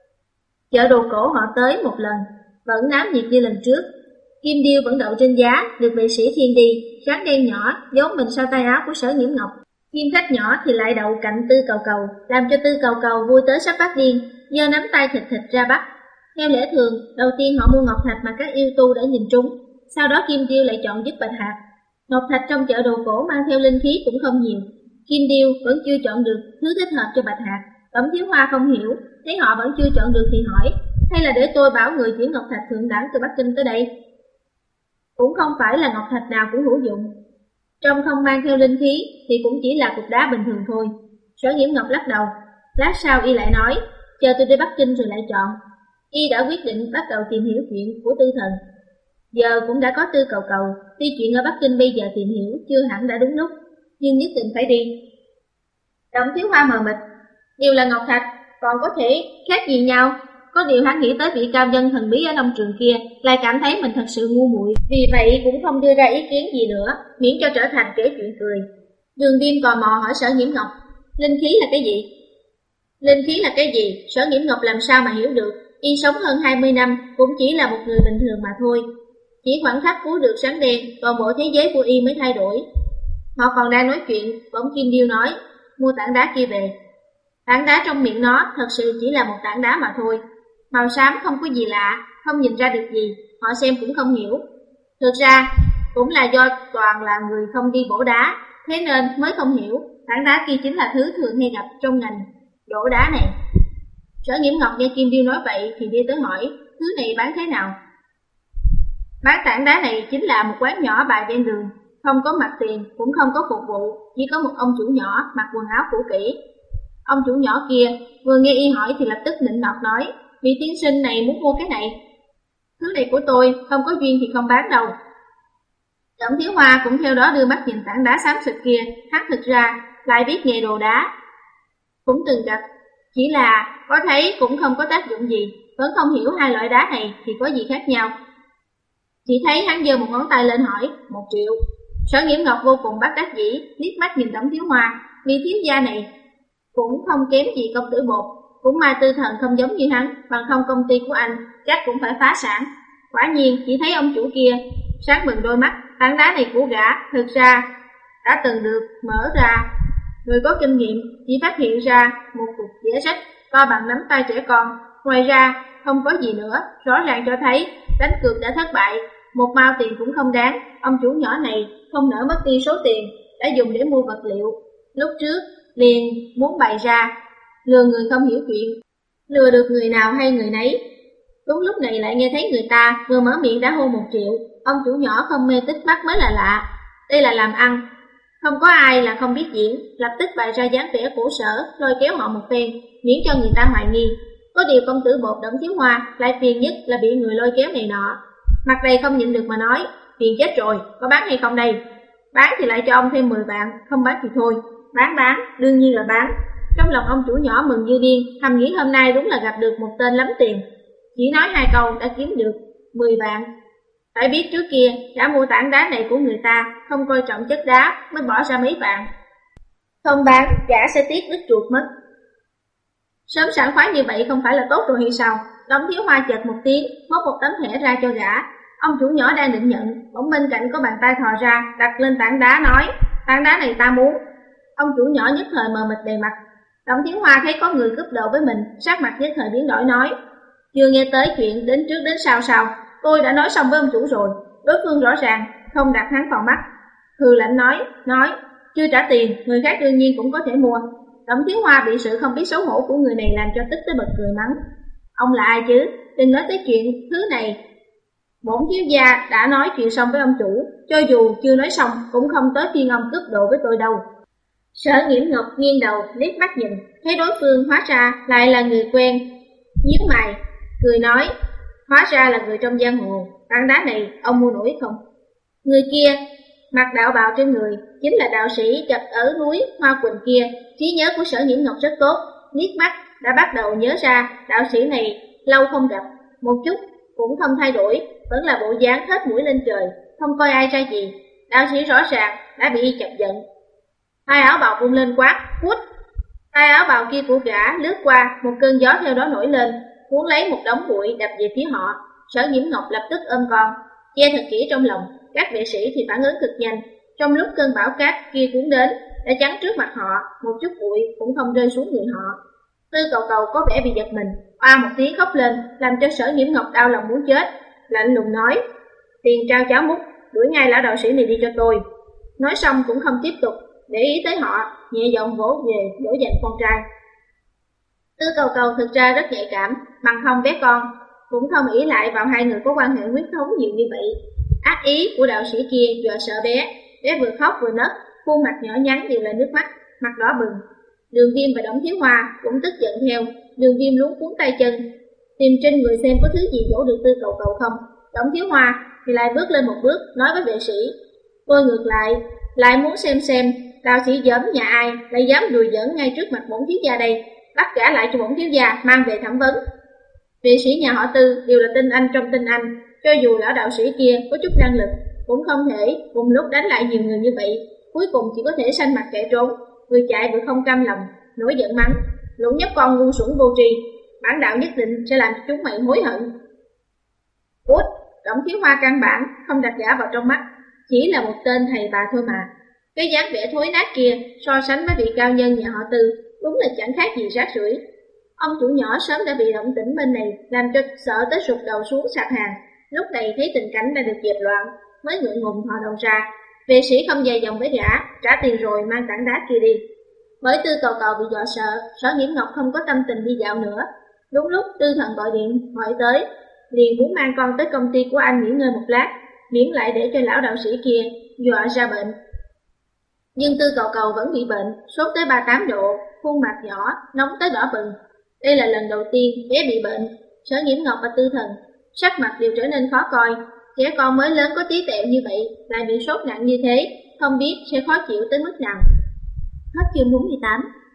Chợ đồ cổ họ tới một lần, vẫn náo nhiệt như lần trước. Kim Điêu vẫn đậu trên giá, được vệ sĩ khiêng đi, rắn đen nhỏ giấu mình sau tay áo của Sở Nghiễm Ngọc. Kim khách nhỏ thì lại đậu cạnh Tư Cầu Cầu, làm cho Tư Cầu Cầu vui tới sắp phát điên, giơ nắm tay thịt thịt ra bắt. Theo lẽ thường, đầu tiên họ mua ngọc thạch mà các yêu tu đã nhìn trúng, sau đó Kim Điêu lại chọn giúp bạch hạt. Ngọc thạch trong chợ đồ cổ mang theo linh khí cũng không nhiều, Kim Điêu vẫn chưa chọn được thứ thích hợp cho bạch hạt. Đổng Thiếu Hoa không hiểu, thấy họ vẫn chưa chọn được thì hỏi, hay là để tôi bảo người chuyển ngọc thạch thượng đẳng từ Bắc Kinh tới đây? Cũng không phải là ngọc thạch nào cũng hữu dụng, trong không mang theo linh khí thì cũng chỉ là cục đá bình thường thôi. Sở Nghiễm Ngọc lắc đầu, lát sau y lại nói, chờ tôi đi Bắc Kinh rồi lại chọn. Y đã quyết định bắt đầu tìm hiểu chuyện của Tư Thần. Giờ cũng đã có Tư Cầu Cầu, tuy chuyện ở Bắc Kinh bây giờ tìm hiểu chưa hẳn đã đúng lúc, nhưng nhất định phải đi. Đổng Thiếu Hoa mờ mịt, đều là ngọc thạch, còn có thể khác gì nhau? Có điều hắn nghĩ tới vị cao nhân thần bí ở nông trường kia, lại cảm thấy mình thật sự ngu muội, vì vậy cũng không đưa ra ý kiến gì nữa, miễn cho trở thành kể chuyện cười. Đường Viêm tò mò hỏi Sở Nghiễm Ngọc, linh khí là cái gì? Linh khí là cái gì? Sở Nghiễm Ngọc làm sao mà hiểu được, y sống hơn hai mươi năm, cũng chỉ là một người bình thường mà thôi. Chỉ khoảnh khắc cứu được sáng đen, toàn bộ thế giới của y mới thay đổi. Họ còn đang nói chuyện, bỗng Kim Điêu nói, mua tảng đá kia về. Tảng đá trong miệng nó thật sự chỉ là một tảng đá mà thôi. Màu xám không có gì lạ, không nhìn ra được gì, họ xem cũng không hiểu. Thực ra, cũng là do toàn là người không đi bổ đá, thế nên mới không hiểu, tảng đá kia chính là thứ thường hay gặp trong ngành đổ đá này. Sở Nghiễm Ngọc nghe Kim Điêu nói vậy thì đi tới hỏi, thứ này bán thế nào? Bán tảng đá này chính là một quán nhỏ bày ven đường, không có mặt tiền, cũng không có phục vụ, chỉ có một ông chủ nhỏ mặc quần áo cũ kỹ. Ông chủ nhỏ kia vừa nghe y hỏi thì lập tức nịnh nọt nói, vị tiên sinh này muốn mua cái này. Thứ này của tôi, không có duyên thì không bán đâu. Đổng Thiếu Hoa cũng theo đó đưa mắt nhìn tảng đá xám xịt kia, hắn thực ra lại biết nghề đồ đá, cũng từng gặp, chỉ là có thấy cũng không có tác dụng gì, vẫn không hiểu hai loại đá này thì có gì khác nhau. Chỉ thấy hắn giơ một ngón tay lên hỏi, một triệu. Sở Nghiễm Ngọc vô cùng bất đắc dĩ, liếc mắt nhìn Đổng Thiếu Hoa, vị thiếu gia này cũng không kém gì công tử bột, cũng may Tư Thần không giống như hắn, bằng không công ty của anh chắc cũng phải phá sản. Quả nhiên chỉ thấy ông chủ kia sáng bừng đôi mắt, tảng đá này của gã thực ra đã từng được mở ra. Người có kinh nghiệm chỉ phát hiện ra một cục dĩa sách to bằng nắm tay trẻ con, ngoài ra không có gì nữa, rõ ràng cho thấy đánh cược đã thất bại, một mao tiền cũng không đáng. Ông chủ nhỏ này không nỡ mất đi số tiền đã dùng để mua vật liệu lúc trước, liền muốn bày ra lừa người không hiểu chuyện, lừa được người nào hay người nấy. Đúng lúc này lại nghe thấy người ta vừa mở miệng đã hô một triệu. Ông chủ nhỏ không mê tích mắt mới là lạ, đây là làm ăn, không có ai là không biết diễn, lập tức bày ra dáng vẻ khổ sở, lôi kéo họ một phen, miễn cho người ta hoài nghi. Có điều công tử bột Đổng Thiếu Hoa lại phiền nhất là bị người lôi kéo này nọ, mặt đầy không nhịn được mà nói, tiền chết rồi, có bán hay không đây? Bán thì lại cho ông thêm mười vạn, không bán thì thôi. Bán bán, đương nhiên là bán. Trong lòng ông chủ nhỏ mừng như điên, thầm nghĩ hôm nay đúng là gặp được một tên lắm tiền. Chỉ nói hai câu đã kiếm được mười vạn. Phải biết trước kia đã mua tảng đá này của người ta, không coi trọng chất đá mới bỏ ra mấy vạn. Không bán, gã sẽ tiếc đứt ruột mất. Sớm sảng khoái như vậy không phải là tốt rồi hay sao? Đống Thiếu Hoa chợt một tiếng, móc một tấm thẻ ra cho gã. Ông chủ nhỏ đang định nhận, bỗng bên cạnh có bàn tay thò ra, đặt lên tảng đá nói, tảng đá này ta muốn. Ông chủ nhỏ nhất thời mờ mịt đầy mặt. Đống Thiếu Hoa thấy có người cướp đồ với mình, sắc mặt nhất thời biến đổi nói, chưa nghe tới chuyện đến trước đến sau sao, tôi đã nói xong với ông chủ rồi, đối phương rõ ràng không đặt hắn vào mắt. Hừ lạnh nói, nói, chưa trả tiền, người khác đương nhiên cũng có thể mua. Đổng Thiếu Hoa bị sự không biết xấu hổ của người này làm cho tức tới bật cười mắng. Ông là ai chứ, đừng nói tới chuyện thứ này. Bổn thiếu gia đã nói chuyện xong với ông chủ, cho dù chưa nói xong cũng không tới phiên ông cướp đồ với tôi đâu. Sở Nghiễm Ngọc nghiêng đầu liếc mắt nhìn, thấy đối phương hóa ra lại là người quen, nhíu mày, cười nói, hóa ra là người trong giang hồ, tảng đá này ông mua nổi không? Người kia mặc đạo bào trên người, chính là đạo sĩ chập ở núi Hoa Quỳnh kia. Trí nhớ của Sở Nghiễm Ngọc rất tốt, liếc mắt đã bắt đầu nhớ ra đạo sĩ này lâu không gặp, một chút cũng không thay đổi, vẫn là bộ dáng hết mũi lên trời, không coi ai ra gì. Đạo sĩ rõ ràng đã bị chọc giận. Hai áo bào vung lên quát, hút. Hai áo bào kia của gã lướt qua, một cơn gió theo đó nổi lên, cuốn lấy một đống bụi đập về phía họ. Sở Nghiễm Ngọc lập tức ôm con, che thật kỹ trong lòng. Các vệ sĩ thì phản ứng cực nhanh, trong lúc cơn bão cát kia cuốn đến, đã chắn trước mặt họ, một chút bụi cũng không rơi xuống người họ. Tư Cầu Cầu có vẻ bị giật mình, oa một tiếng khóc lên, làm cho Sở Nghiễm Ngọc đau lòng muốn chết, lạnh lùng nói, tiền trao cháo múc, đuổi ngay lão đạo sĩ này đi cho tôi. Nói xong cũng không tiếp tục để ý tới họ, nhẹ giọng vỗ về dỗ dành con trai. Tư Cầu Cầu thực ra rất nhạy cảm, bằng không bé con cũng không ỷ lại vào hai người có quan hệ huyết thống nhiều như vậy. Ác ý của đạo sĩ kia dọa sợ bé, bé vừa khóc vừa nấc, khuôn mặt nhỏ nhắn đều là nước mắt, mặt đỏ bừng. Đường Viêm và Đổng Thiếu Hoa cũng tức giận theo, Đường Viêm luống cuống tay chân, tìm trên người xem có thứ gì dỗ được Tư Cầu Cầu không. Đổng Thiếu Hoa thì lại bước lên một bước, nói với vệ sĩ, tôi ngược lại, lại muốn xem xem đạo sĩ giỡn nhà ai lại dám đùa giỡn ngay trước mặt bổn thiếu gia đây, bắt gã lại cho bổn thiếu gia mang về thẩm vấn. Vệ sĩ nhà họ Tư đều là tinh anh trong tinh anh, cho dù lão đạo sĩ kia có chút năng lực, cũng không thể cùng lúc đánh lại nhiều người như vậy, cuối cùng chỉ có thể xanh mặt chạy trốn, vừa chạy vừa không cam lòng, nổi giận mắng, lũ nhóc con ngu xuẩn vô tri, bản đạo nhất định sẽ làm cho chúng mày hối hận. Út, Đổng Thiếu Hoa căn bản không đặt gã vào trong mắt, chỉ là một tên thầy bà thôi mà. Cái dáng vẻ thối nát kia so sánh với vị cao nhân nhà họ Tư, đúng là chẳng khác gì rác rưởi. Ông chủ nhỏ sớm đã bị động tĩnh bên này làm cho sợ tới sụp đầu xuống sạp hàng, lúc này thấy tình cảnh đã được dẹp loạn, mới ngượng ngùng thò đầu ra. Vệ sĩ không dài dòng với gã, trả tiền rồi mang tảng đá kia đi. Bởi Tư Cầu Cầu bị dọa sợ, Sở Nghiễm Ngọc không có tâm tình đi dạo nữa. Đúng lúc Tư Thần gọi điện hỏi tới, liền muốn mang con tới công ty của anh nghỉ ngơi một lát, miễn lại để cho lão đạo sĩ kia dọa ra bệnh. Nhưng Tư Cầu Cầu vẫn bị bệnh, sốt tới ba mươi tám độ, khuôn mặt nhỏ nóng tới đỏ bừng. Đây là lần đầu tiên bé bị bệnh. Sở Nghiễm Ngọc và Tư Thần sắc mặt đều trở nên khó coi. Trẻ con mới lớn có tí tẹo như vậy lại bị sốt nặng như thế, không biết sẽ khó chịu tới mức nào. Hết chương bốn mươi tám.